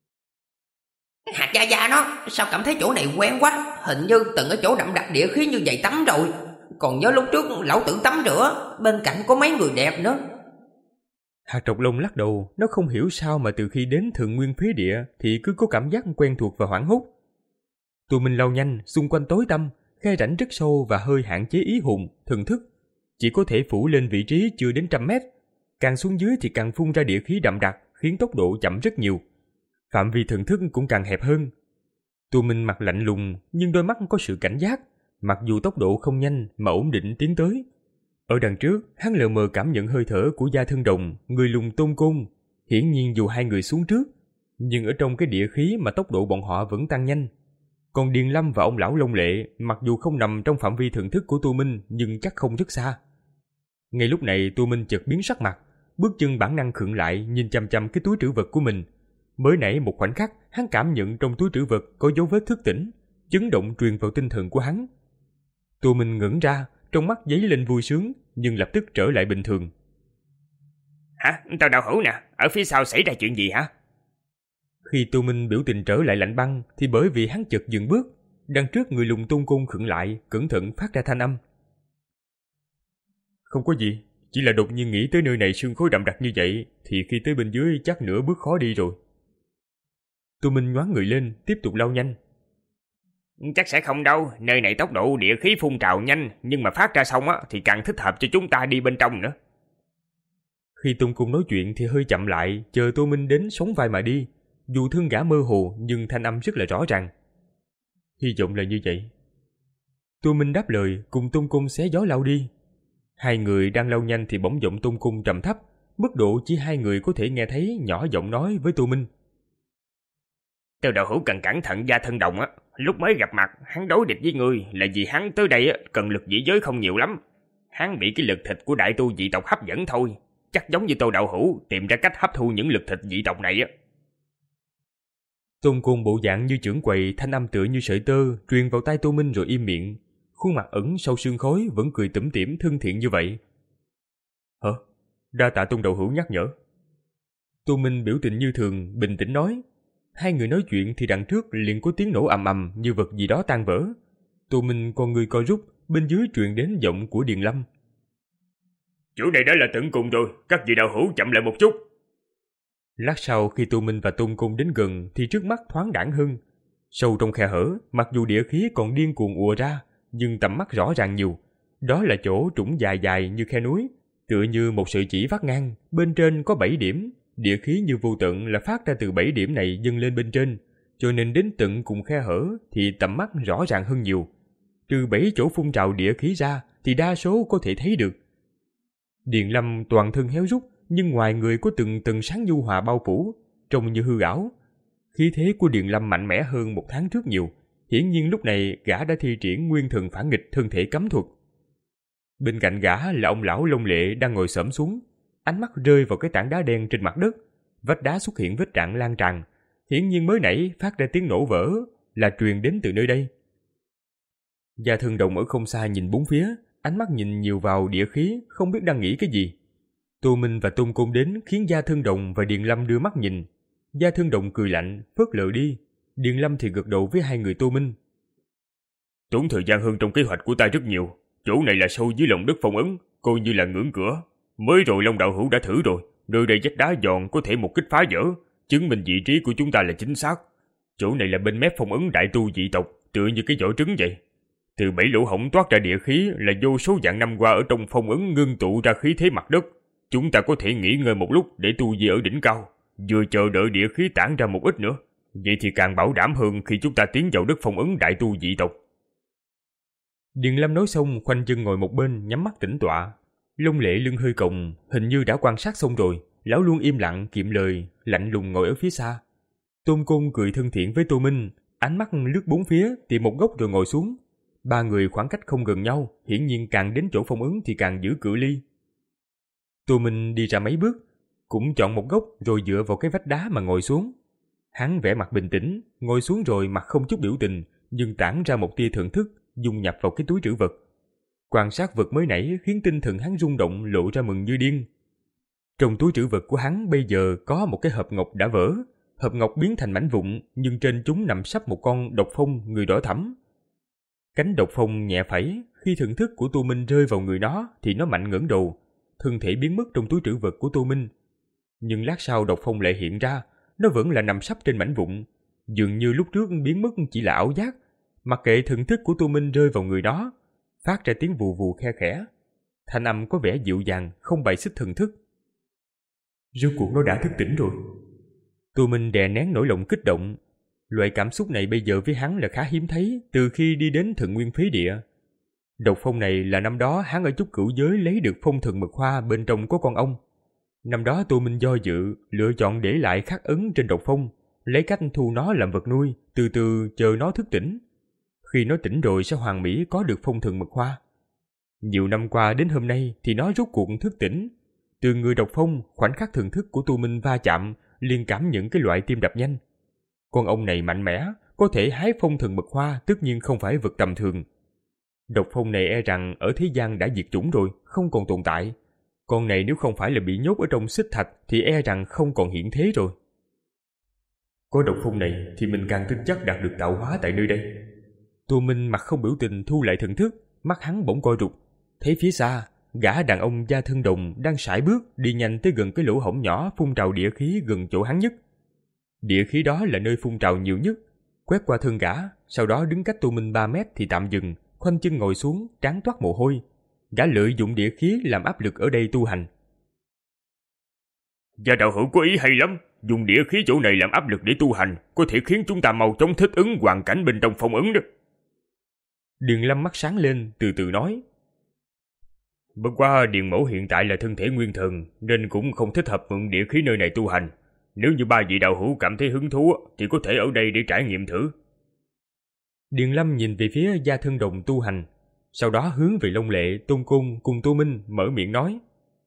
Hạt gia gia nó, sao cảm thấy chỗ này quen quá, hình như từng ở chỗ đậm đặc địa khí như vậy tắm rồi. Còn nhớ lúc trước lão tử tắm rửa, bên cạnh có mấy người đẹp nữa. Hạt Trọc Long lắc đầu, nó không hiểu sao mà từ khi đến thượng nguyên phế địa thì cứ có cảm giác quen thuộc và hoảng hốt. Tô Minh lao nhanh, xung quanh tối tăm, khe rãnh rất sâu và hơi hạn chế ý hồn, thần thức, chỉ có thể phủ lên vị trí chưa đến trăm mét. Càng xuống dưới thì càng phun ra địa khí đậm đặc, khiến tốc độ chậm rất nhiều. Phạm vi thần thức cũng càng hẹp hơn. Tô Minh mặt lạnh lùng, nhưng đôi mắt có sự cảnh giác, mặc dù tốc độ không nhanh mà ổn định tiến tới. Ở đằng trước, hắn lờ mờ cảm nhận hơi thở của Gia Thân Đồng, người lùng Tôn Côn. Hiển nhiên dù hai người xuống trước, nhưng ở trong cái địa khí mà tốc độ bọn họ vẫn tăng nhanh. Còn Điền Lâm và ông lão Long Lệ, mặc dù không nằm trong phạm vi thần thức của Tô Minh, nhưng chắc không rất xa. Ngay lúc này Tô Minh chợt biến sắc mặt, bước chân bản năng khựng lại nhìn chằm chằm cái túi trữ vật của mình. Mới nãy một khoảnh khắc, hắn cảm nhận trong túi trữ vật có dấu vết thức tỉnh, chấn động truyền vào tinh thần của hắn. Tô Minh ngẩn ra, trong mắt giấy lên vui sướng, nhưng lập tức trở lại bình thường. Hả? Tao Đạo Hữu nè, ở phía sau xảy ra chuyện gì hả? Khi Tô Minh biểu tình trở lại lạnh băng thì bởi vì hắn chợt dừng bước, đằng trước người lùng Tôn Côn khựng lại, cẩn thận phát ra thanh âm. Không có gì, chỉ là đột nhiên nghĩ tới nơi này sương khói đậm đặc như vậy thì khi tới bên dưới chắc nửa bước khó đi rồi. Tô Minh nhoáng người lên, tiếp tục lao nhanh. Chắc sẽ không đâu, nơi này tốc độ địa khí phun trào nhanh, nhưng mà phát ra xong á thì càng thích hợp cho chúng ta đi bên trong nữa. Khi Tôn Côn nói chuyện thì hơi chậm lại, chờ Tô Minh đến sóng vai mà đi. Dù thương gã mơ hồ nhưng thanh âm rất là rõ ràng. Hy vọng là như vậy. Tô Minh đáp lời, cùng Tôn Côn xé gió lao đi. Hai người đang lao nhanh thì bỗng giọng Tôn Côn trầm thấp, mức độ chỉ hai người có thể nghe thấy, nhỏ giọng nói với Tô Minh. Tiêu Đạo Hữu cần cẩn thận Gia Thân Đồng á, lúc mới gặp mặt hắn đối địch với ngươi là vì hắn tới đây á cần lực dị giới không nhiều lắm. Hắn bị cái lực thịt của đại tu dị tộc hấp dẫn thôi, chắc giống như Tô Đạo Hữu tìm ra cách hấp thu những lực thịt dị tộc này á. Tôn Côn bộ dạng như chưởng quầy, thanh âm tựa như sợi tơ truyền vào tai Tô Minh rồi im miệng, khuôn mặt ẩn sau sương khói vẫn cười tủm tỉm thân thiện như vậy. Hả? Đa tạ Tôn Đạo Hữu nhắc nhở. Tô Minh biểu tình như thường, bình tĩnh nói. Hai người nói chuyện thì đằng trước liền có tiếng nổ ầm ầm như vật gì đó tan vỡ. Tô Minh con người co rút, bên dưới truyền đến giọng của Điền Lâm. Chỗ này đã là tận cùng rồi, các vị đạo hữu chậm lại một chút. Lát sau khi Tô Minh và Tôn Côn đến gần thì trước mắt thoáng đãng hơn. Sâu trong khe hở, mặc dù địa khí còn điên cuồng ùa ra, nhưng tầm mắt rõ ràng nhiều. Đó là chỗ trũng dài dài như khe núi, tựa như một sợi chỉ vắt ngang, bên trên có bảy điểm. Địa khí như vô tận là phát ra từ bảy điểm này dâng lên bên trên, cho nên đến tận cùng khe hở thì tầm mắt rõ ràng hơn nhiều. Trừ bảy chỗ phun trào địa khí ra thì đa số có thể thấy được. Điền Lâm toàn thân héo rút, nhưng ngoài người có từng tầng sáng nhu hòa bao phủ, trông như hư ảo. Khí thế của Điền Lâm mạnh mẽ hơn một tháng trước nhiều, hiển nhiên lúc này gã đã thi triển nguyên thần phản nghịch thân thể cấm thuật. Bên cạnh gã là ông lão lông lệ đang ngồi xổm xuống, ánh mắt rơi vào cái tảng đá đen trên mặt đất, vách đá xuất hiện vết rạn lan tràn, hiển nhiên mới nãy phát ra tiếng nổ vỡ là truyền đến từ nơi đây. Gia Thân Đồng ở không xa nhìn bốn phía, ánh mắt nhìn nhiều vào địa khí, không biết đang nghĩ cái gì. Tô Minh và Tôn Côn đến khiến Gia Thân Đồng và Điền Lâm đưa mắt nhìn. Gia Thân Đồng cười lạnh, phớt lờ đi. Điền Lâm thì gật đầu với hai người Tô Minh. Tốn thời gian hơn trong kế hoạch của ta rất nhiều. Chỗ này là sâu dưới lòng đất phong ấn, coi như là ngưỡng cửa. Mới rồi Long Đạo Hữu đã thử rồi, nơi đây vách đá giòn có thể một kích phá vỡ, chứng minh vị trí của chúng ta là chính xác. Chỗ này là bên mép phong ấn đại tu dị tộc, tựa như cái vỏ trứng vậy. Từ bảy lỗ hổng toát ra địa khí là vô số vạn năm qua ở trong phong ấn ngưng tụ ra khí thế mặt đất. Chúng ta có thể nghỉ ngơi một lúc để tu vi ở đỉnh cao, vừa chờ đợi địa khí tản ra một ít nữa. Vậy thì càng bảo đảm hơn khi chúng ta tiến vào đất phong ấn đại tu dị tộc. Điền Lâm nói xong khoanh chân ngồi một bên, nhắm mắt tĩnh tọa. Lông lệ lưng hơi còng, hình như đã quan sát xong rồi. Lão luôn im lặng kiệm lời, lạnh lùng ngồi ở phía xa. Tôn Côn cười thân thiện với Tô Minh, ánh mắt lướt bốn phía, tìm một góc rồi ngồi xuống. Ba người khoảng cách không gần nhau, hiển nhiên càng đến chỗ phong ấn thì càng giữ cự ly. Tô Minh đi ra mấy bước, cũng chọn một góc rồi dựa vào cái vách đá mà ngồi xuống. Hắn vẻ mặt bình tĩnh, ngồi xuống rồi mặt không chút biểu tình, nhưng tản ra một tia thưởng thức, dung nhập vào cái túi trữ vật. Quan sát vật mới nãy khiến tinh thần hắn rung động, lộ ra mừng như điên. Trong túi trữ vật của hắn bây giờ có một cái hộp ngọc đã vỡ, hộp ngọc biến thành mảnh vụn, nhưng trên chúng nằm sắp một con độc phong người đỏ thẫm. Cánh độc phong nhẹ phẩy, khi thần thức của Tô Minh rơi vào người nó thì nó mạnh ngẩng đầu, thân thể biến mất trong túi trữ vật của Tô Minh. Nhưng lát sau độc phong lại hiện ra, nó vẫn là nằm sắp trên mảnh vụn, dường như lúc trước biến mất chỉ là ảo giác. Mặc kệ thần thức của Tô Minh rơi vào người đó, phát ra tiếng vù vù khe khẽ. Thanh âm có vẻ dịu dàng, không bài xích thần thức. Rốt cuộc nó đã thức tỉnh rồi. Tô Minh đè nén nỗi lòng kích động. Loại cảm xúc này bây giờ với hắn là khá hiếm thấy từ khi đi đến Thần Nguyên Phế Địa. Độc phong này là năm đó hắn ở Trúc Cửu Giới lấy được phong thần mật hoa, bên trong có con ong. Năm đó Tô Minh do dự, lựa chọn để lại khắc ấn trên độc phong, lấy cách thu nó làm vật nuôi, từ từ chờ nó thức tỉnh. Khi nó tỉnh rồi sẽ hoàn mỹ có được phong thần mật hoa. Nhiều năm qua đến hôm nay thì nó rốt cuộc thức tỉnh. Từ người độc phong, khoảnh khắc thần thức của Tô Minh va chạm, liền cảm nhận cái loại tim đập nhanh. Con ong này mạnh mẽ, có thể hái phong thần mật hoa, tất nhiên không phải vật tầm thường. Độc phong này e rằng ở thế gian đã diệt chủng rồi, không còn tồn tại. Con này nếu không phải là bị nhốt ở trong xích thạch thì e rằng không còn hiện thế rồi. Có độc phong này thì mình càng tin chắc đạt được tạo hóa tại nơi đây. Tô Minh mặt không biểu tình thu lại thần thức, mắt hắn bỗng co rụt. Thấy phía xa, gã đàn ông da thân đồng đang sải bước đi nhanh tới gần cái lỗ hổng nhỏ phun trào địa khí gần chỗ hắn nhất. Địa khí đó là nơi phun trào nhiều nhất. Quét qua thân gã, sau đó đứng cách Tô Minh ba mét thì tạm dừng, khoanh chân ngồi xuống, trán toát mồ hôi. Gã lợi dụng địa khí làm áp lực ở đây tu hành. Gia đạo hữu có ý hay lắm. Dùng địa khí chỗ này làm áp lực để tu hành có thể khiến chúng ta mau chóng thích ứng hoàn cảnh bên trong phong ấn đó. Điền Lâm mắt sáng lên, từ từ nói. Bất quá Điền mẫu hiện tại là thân thể nguyên thần, nên cũng không thích hợp mượn địa khí nơi này tu hành. Nếu như ba vị đạo hữu cảm thấy hứng thú thì có thể ở đây để trải nghiệm thử. Điền Lâm nhìn về phía gia thân đồng tu hành, sau đó hướng về Long Lệ, Tôn Cung cùng Tô Minh mở miệng nói.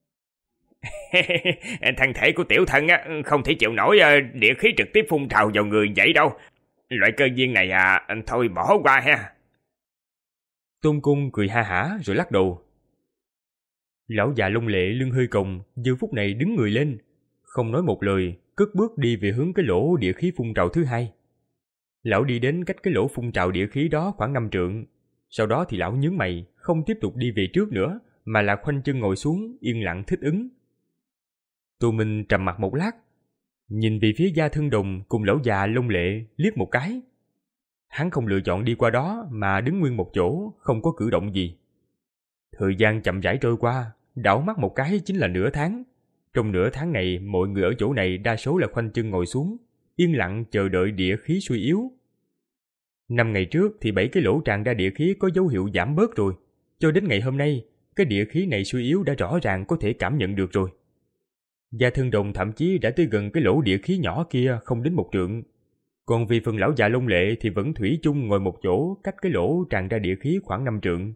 Thân thể của tiểu thân á, không thể chịu nổi địa khí trực tiếp phun trào vào người vậy đâu. Loại cơ duyên này à, thôi bỏ qua ha. Tôn Cung cười ha hả rồi lắc đầu. Lão già Long Lệ lưng hơi còng, giờ phút này đứng người lên, không nói một lời, cất bước đi về hướng cái lỗ địa khí phun trào thứ hai. Lão đi đến cách cái lỗ phun trào địa khí đó khoảng năm trượng, sau đó thì lão nhướng mày, không tiếp tục đi về trước nữa, mà là khoanh chân ngồi xuống, yên lặng thích ứng. Tô Minh trầm mặt một lát, nhìn về phía gia thân đồng cùng lão già Long Lệ liếc một cái. Hắn không lựa chọn đi qua đó mà đứng nguyên một chỗ, không có cử động gì. Thời gian chậm rãi trôi qua, đảo mắt một cái chính là nửa tháng. Trong nửa tháng này, mọi người ở chỗ này đa số là khoanh chân ngồi xuống, yên lặng chờ đợi địa khí suy yếu. Năm ngày trước thì bảy cái lỗ tràn ra địa khí có dấu hiệu giảm bớt rồi. Cho đến ngày hôm nay, cái địa khí này suy yếu đã rõ ràng có thể cảm nhận được rồi. Gia thân đồng thậm chí đã tới gần cái lỗ địa khí nhỏ kia không đến một trượng. Còn vì phần lão già Long Lệ thì vẫn thủy chung ngồi một chỗ cách cái lỗ tràn ra địa khí khoảng năm trượng.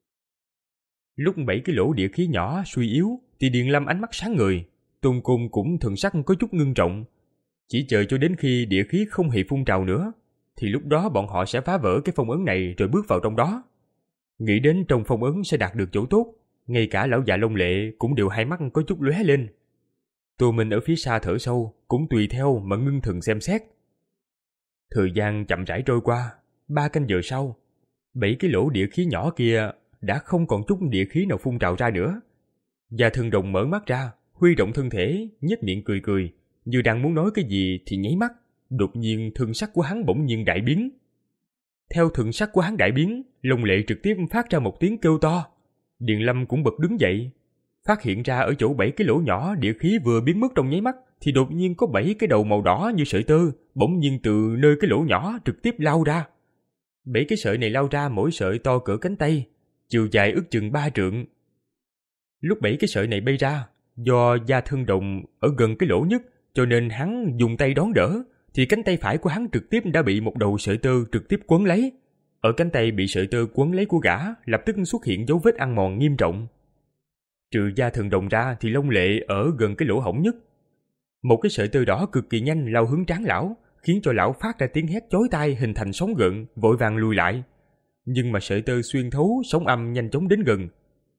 Lúc bảy cái lỗ địa khí nhỏ suy yếu thì Điền Lâm ánh mắt sáng ngời, Tôn Cung cũng thần sắc có chút ngưng trọng. Chỉ chờ cho đến khi địa khí không hề phun trào nữa, thì lúc đó bọn họ sẽ phá vỡ cái phong ấn này rồi bước vào trong đó. Nghĩ đến trong phong ấn sẽ đạt được chỗ tốt, ngay cả lão già Long Lệ cũng đều hai mắt có chút lóe lên. Tô Minh ở phía xa thở sâu, cũng tùy theo mà ngưng thần xem xét. Thời gian chậm rãi trôi qua, ba canh giờ sau, bảy cái lỗ địa khí nhỏ kia đã không còn chút địa khí nào phun trào ra nữa. Gia thân đồng mở mắt ra, huy động thân thể, nhếch miệng cười cười, như đang muốn nói cái gì thì nháy mắt, đột nhiên thần sắc của hắn bỗng nhiên đại biến. Theo thần sắc của hắn đại biến, Long Lệ trực tiếp phát ra một tiếng kêu to. Điền Lâm cũng bật đứng dậy, phát hiện ra ở chỗ bảy cái lỗ nhỏ địa khí vừa biến mất trong nháy mắt thì đột nhiên có bảy cái đầu màu đỏ như sợi tơ bỗng nhiên từ nơi cái lỗ nhỏ trực tiếp lao ra. Bảy cái sợi này lao ra mỗi sợi to cỡ cánh tay, chiều dài ước chừng ba trượng. Lúc bảy cái sợi này bay ra, do gia thân đồng ở gần cái lỗ nhất cho nên hắn dùng tay đón đỡ, thì cánh tay phải của hắn trực tiếp đã bị một đầu sợi tơ trực tiếp quấn lấy. Ở cánh tay bị sợi tơ quấn lấy của gã lập tức xuất hiện dấu vết ăn mòn nghiêm trọng. Trừ gia thần đồng ra thì Long Lệ ở gần cái lỗ hổng nhất. Một cái sợi tơ đỏ cực kỳ nhanh lao hướng trán lão, khiến cho lão phát ra tiếng hét chói tai hình thành sóng gợn, vội vàng lùi lại. Nhưng mà sợi tơ xuyên thấu sóng âm nhanh chóng đến gần.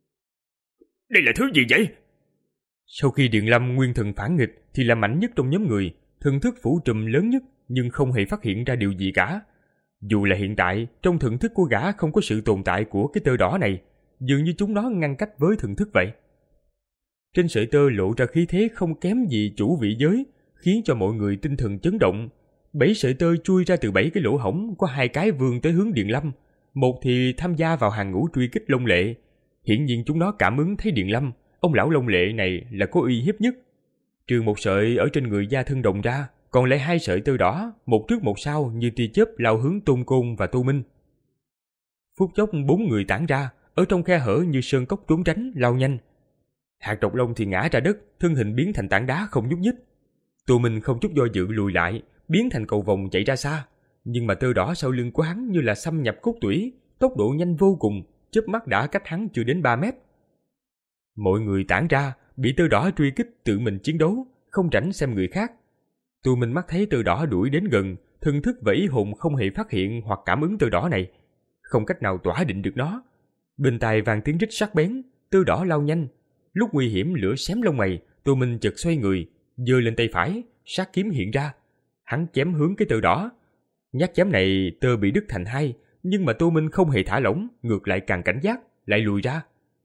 Đây là thứ gì vậy? Sau khi Điền Lâm nguyên thần phản nghịch thì là mạnh nhất trong nhóm người, thần thức phủ trùm lớn nhất nhưng không hề phát hiện ra điều gì cả. Dù là hiện tại trong thần thức của gã không có sự tồn tại của cái tơ đỏ này, dường như chúng nó ngăn cách với thần thức vậy. Trên sợi tơ lộ ra khí thế không kém gì chủ vị giới, khiến cho mọi người tinh thần chấn động. Bảy sợi tơ chui ra từ bảy cái lỗ hổng, có hai cái vươn tới hướng Điền Lâm, một thì tham gia vào hàng ngũ truy kích Long Lệ. Hiển nhiên chúng nó cảm ứng thấy Điền Lâm, ông lão Long Lệ này là có uy hiếp nhất. Trừ một sợi ở trên người gia thân đồng ra, còn lại hai sợi tơ đỏ, một trước một sau như tia chớp lao hướng Tôn Côn và Tô Minh. Phút chốc bốn người tản ra, ở trong khe hở như sơn cốc trốn tránh lao nhanh. Hạt Độc Long thì ngã ra đất, thân hình biến thành tảng đá không nhúc nhích. Tô Minh không chút do dự lùi lại, biến thành cầu vồng chạy ra xa. Nhưng mà tơ đỏ sau lưng của hắn như là xâm nhập cốt tủy, tốc độ nhanh vô cùng, chớp mắt đã cách hắn chưa đến ba mét. Mọi người tản ra, bị tơ đỏ truy kích tự mình chiến đấu, không rảnh xem người khác. Tô Minh mắt thấy tơ đỏ đuổi đến gần, thần thức và ý hồn không hề phát hiện hoặc cảm ứng tơ đỏ này, không cách nào tỏa định được nó. Bên tai vang tiếng rít sắc bén, tơ đỏ lao nhanh. Lúc nguy hiểm lửa xém lông mày, Tô Minh chợt xoay người, giơ lên tay phải, sát kiếm hiện ra. Hắn chém hướng cái tơ đỏ. Nhát chém này tơ bị đứt thành hai, nhưng mà Tô Minh không hề thả lỏng, ngược lại càng cảnh giác, lại lùi ra.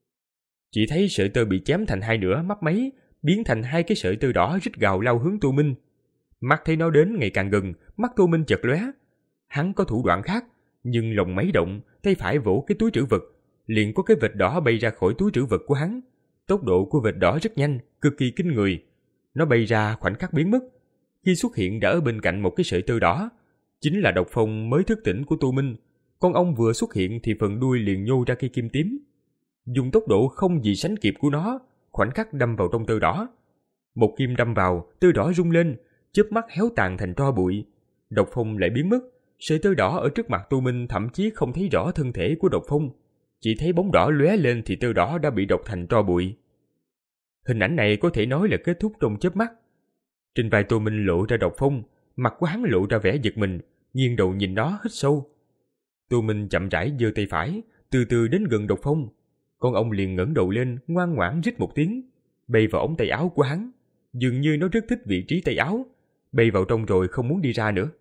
Chỉ thấy sợi tơ bị chém thành hai nửa mấp máy, biến thành hai cái sợi tơ đỏ rít gào lao hướng Tô Minh. Mắt thấy nó đến ngày càng gần, mắt Tô Minh chợt lóe. Hắn có thủ đoạn khác, nhưng lòng máy động, tay phải vỗ cái túi trữ vật, liền có cái vệt đỏ bay ra khỏi túi trữ vật của hắn. Tốc độ của vệt đỏ rất nhanh, cực kỳ kinh người. Nó bay ra khoảnh khắc biến mất. Khi xuất hiện đã ở bên cạnh một cái sợi tơ đỏ. Chính là độc phong mới thức tỉnh của Tô Minh. Con ong vừa xuất hiện thì phần đuôi liền nhô ra cây kim tím. Dùng tốc độ không gì sánh kịp của nó, khoảnh khắc đâm vào trong tơ đỏ. Một kim đâm vào, tơ đỏ rung lên, chớp mắt héo tàn thành tro bụi. Độc phong lại biến mất. Sợi tơ đỏ ở trước mặt Tô Minh thậm chí không thấy rõ thân thể của độc phong. Chỉ thấy bóng đỏ lóe lên thì tơ đỏ đã bị độc thành tro bụi. Hình ảnh này có thể nói là kết thúc trong chớp mắt. Trên vai Tô Minh lộ ra độc phong, mặt của hắn lộ ra vẻ giật mình, nghiêng đầu nhìn nó hít sâu. Tô Minh chậm rãi giơ tay phải, từ từ đến gần độc phong. Con ong liền ngẩng đầu lên, ngoan ngoãn rít một tiếng, bay vào ống tay áo của hắn. Dường như nó rất thích vị trí tay áo, bay vào trong rồi không muốn đi ra nữa.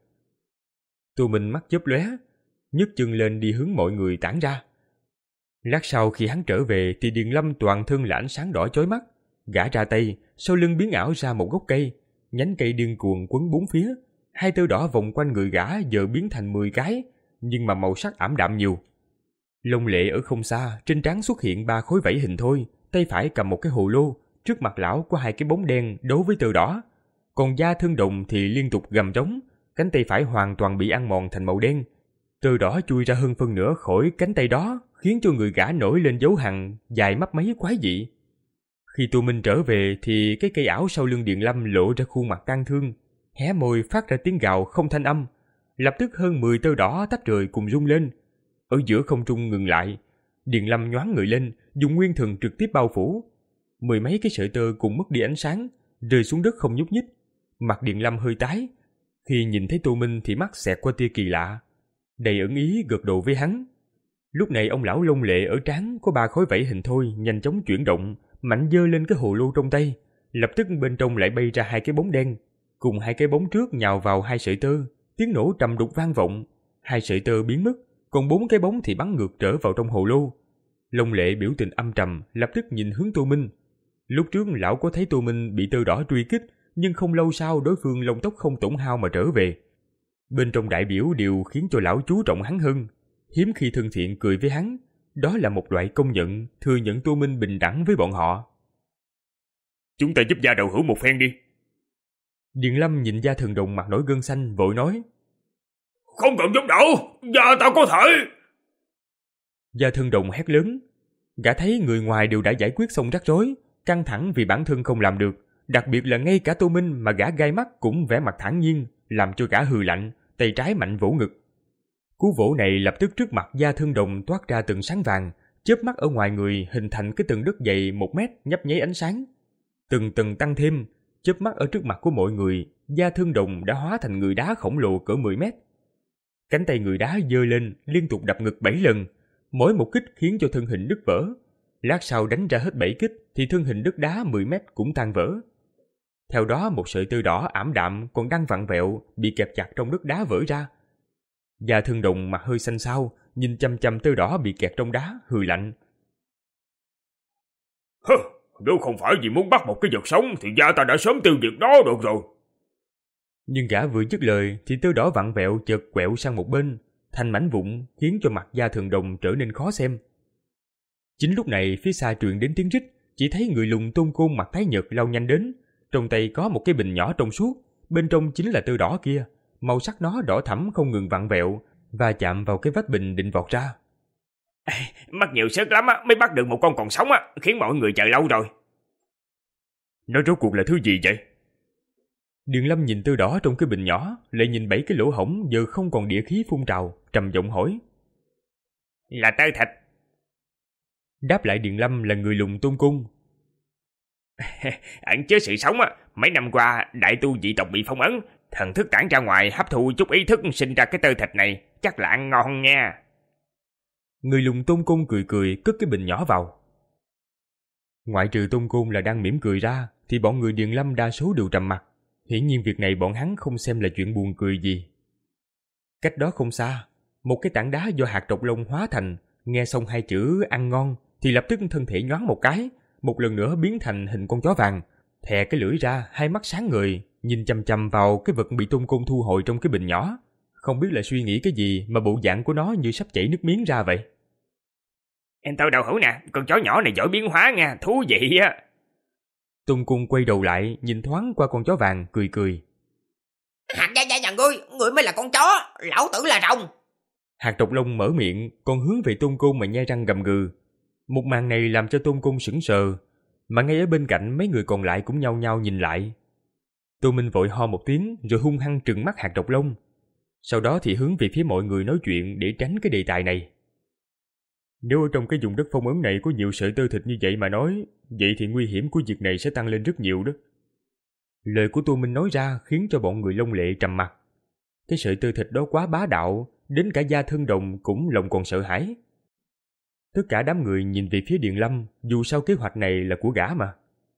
Tô Minh mắt chớp lóe, nhấc chân lên đi hướng mọi người tản ra. Lát sau khi hắn trở về thì Điền Lâm toàn thân là ánh sáng đỏ chói mắt. Gã ra tay, sau lưng biến ảo ra một gốc cây, nhánh cây điên cuồng quấn bốn phía. Hai tơ đỏ vòng quanh người gã giờ biến thành mười cái, nhưng mà màu sắc ảm đạm nhiều. Long Lệ ở không xa, trên trán xuất hiện ba khối vảy hình thoi, tay phải cầm một cái hồ lô, trước mặt lão có hai cái bóng đen đấu với tơ đỏ. Còn Da Thân Đồng thì liên tục gầm trống, cánh tay phải hoàn toàn bị ăn mòn thành màu đen. Tơ đỏ chui ra hơn phân nửa khỏi cánh tay đó, khiến cho người gã nổi lên dấu hằn dài mấp máy quái dị. Khi Tô Minh trở về thì cái cây ảo sau lưng Điền Lâm lộ ra khuôn mặt tang thương, hé môi phát ra tiếng gào không thanh âm. Lập tức hơn mười tơ đỏ tách rời cùng rung lên. Ở giữa không trung ngừng lại, Điền Lâm nhoáng người lên, dùng nguyên thần trực tiếp bao phủ. Mười mấy cái sợi tơ cùng mất đi ánh sáng, rơi xuống đất không nhúc nhích. Mặt Điền Lâm hơi tái. Khi nhìn thấy Tô Minh thì mắt xẹt qua tia kỳ lạ, đầy ẩn ý gật đầu với hắn. Lúc này ông lão Long Lệ ở trán có ba khối vảy hình thoi nhanh chóng chuyển động, mạnh giơ lên cái hồ lô trong tay. Lập tức bên trong lại bay ra hai cái bóng đen, cùng hai cái bóng trước nhào vào hai sợi tơ. Tiếng nổ trầm đục vang vọng, hai sợi tơ biến mất, còn bốn cái bóng thì bắn ngược trở vào trong hồ lô. Long Lệ biểu tình âm trầm, lập tức nhìn hướng Tô Minh. Lúc trước lão có thấy Tô Minh bị tơ đỏ truy kích, nhưng không lâu sau đối phương lông tóc không tổn hao mà trở về. Bên trong đại biểu đều khiến cho lão chú trọng hắn hơn, hiếm khi thân thiện cười với hắn. Đó là một loại công nhận, thừa nhận Tô Minh bình đẳng với bọn họ. Chúng ta giúp gia đầu hữu một phen đi. Điền Lâm nhìn Da Thần Đồng mặt nổi gân xanh, vội nói: Không cần giúp đỡ, gia ta có thể. Da Thần Đồng hét lớn. Gã thấy người ngoài đều đã giải quyết xong rắc rối, căng thẳng vì bản thân không làm được, đặc biệt là ngay cả Tô Minh mà gã gai mắt cũng vẻ mặt thản nhiên, làm cho gã hừ lạnh, tay trái mạnh vỗ ngực. Cú vỗ này lập tức trước mặt Da Thân Đồng toát ra từng sáng vàng, chớp mắt ở ngoài người hình thành cái tầng đất dày một mét nhấp nháy ánh sáng. Từng tầng tăng thêm, chớp mắt ở trước mặt của mọi người, Da Thân Đồng đã hóa thành người đá khổng lồ cỡ mười mét. Cánh tay người đá giơ lên, liên tục đập ngực bảy lần, mỗi một kích khiến cho thân hình đứt vỡ. Lát sau đánh ra hết bảy kích thì thân hình đất đá mười mét cũng tan vỡ. Theo đó một sợi tơ đỏ ảm đạm còn đang vặn vẹo bị kẹp chặt trong đất đá vỡ ra. Da Thân Đồng mặt hơi xanh xao, nhìn chăm chăm tơ đỏ bị kẹt trong đá, hừ lạnh. Hừ, nếu không phải vì muốn bắt một cái vật sống thì gia ta đã sớm tiêu diệt nó được rồi. Nhưng gã vừa dứt lời thì tơ đỏ vặn vẹo chợt quẹo sang một bên, thành mảnh vụn khiến cho mặt Da Thần Đồng trở nên khó xem. Chính lúc này phía xa truyền đến tiếng rít, chỉ thấy người lùn Tôn Côn mặt tái nhợt lao nhanh đến, trong tay có một cái bình nhỏ trong suốt, bên trong chính là tơ đỏ kia, màu sắc nó đỏ thẫm không ngừng vặn vẹo và chạm vào cái vách bình định vọt ra. À, mất nhiều sức lắm á mới bắt được một con còn sống á, khiến mọi người chờ lâu rồi. Nó rốt cuộc là thứ gì vậy? Điền Lâm nhìn tơ đỏ trong cái bình nhỏ, lại nhìn bảy cái lỗ hổng giờ không còn địa khí phun trào, trầm giọng hỏi: Là tơ thịt. Đáp lại Điền Lâm là người lùn Tôn Cung. Ẩn chứa sự sống á, mấy năm qua đại tu dị tộc bị phong ấn, thần thức tản ra ngoài hấp thụ chút ý thức sinh ra cái tơ thịt này, chắc là ăn ngon nha. Người lùn Tôn Cung cười cười cất cái bình nhỏ vào. Ngoại trừ Tôn Côn là đang mỉm cười ra, thì bọn người Điền Lâm đa số đều trầm mặc. Hiển nhiên việc này bọn hắn không xem là chuyện buồn cười gì. Cách đó không xa, một cái tảng đá do hạt độc lông hóa thành, nghe xong hai chữ ăn ngon thì lập tức thân thể nhoáng một cái, một lần nữa biến thành hình con chó vàng, thè cái lưỡi ra, hai mắt sáng ngời, nhìn chằm chằm vào cái vật bị Tôn Côn thu hồi trong cái bình nhỏ. Không biết là suy nghĩ cái gì mà bộ dạng của nó như sắp chảy nước miếng ra vậy. Em tao đậu hữu nè, con chó nhỏ này giỏi biến hóa nha, thú vị á. Tôn Côn quay đầu lại, nhìn thoáng qua con chó vàng, cười cười. Hạt gia gia nhà ngươi, ngươi mới là con chó, lão tử là rồng. Hạt độc lông mở miệng, còn hướng về Tôn Côn mà nhe răng gầm gừ. Một màn này làm cho Tôn Côn sững sờ, mà ngay ở bên cạnh mấy người còn lại cũng nhao nhao nhìn lại. Tô Minh vội ho một tiếng rồi hung hăng trừng mắt hạt độc lông. Sau đó thì hướng về phía mọi người nói chuyện để tránh cái đề tài này. Nếu ở trong cái vùng đất phong ấn này có nhiều sợi tơ thịt như vậy mà nói, vậy thì nguy hiểm của việc này sẽ tăng lên rất nhiều đó. Lời của Tô Minh nói ra khiến cho bọn người Long Lệ trầm mặc. Cái sợi tơ thịt đó quá bá đạo, đến cả Gia Thân Đồng cũng lòng còn sợ hãi. Tất cả đám người nhìn về phía Điền Lâm, dù sao kế hoạch này là của gã mà.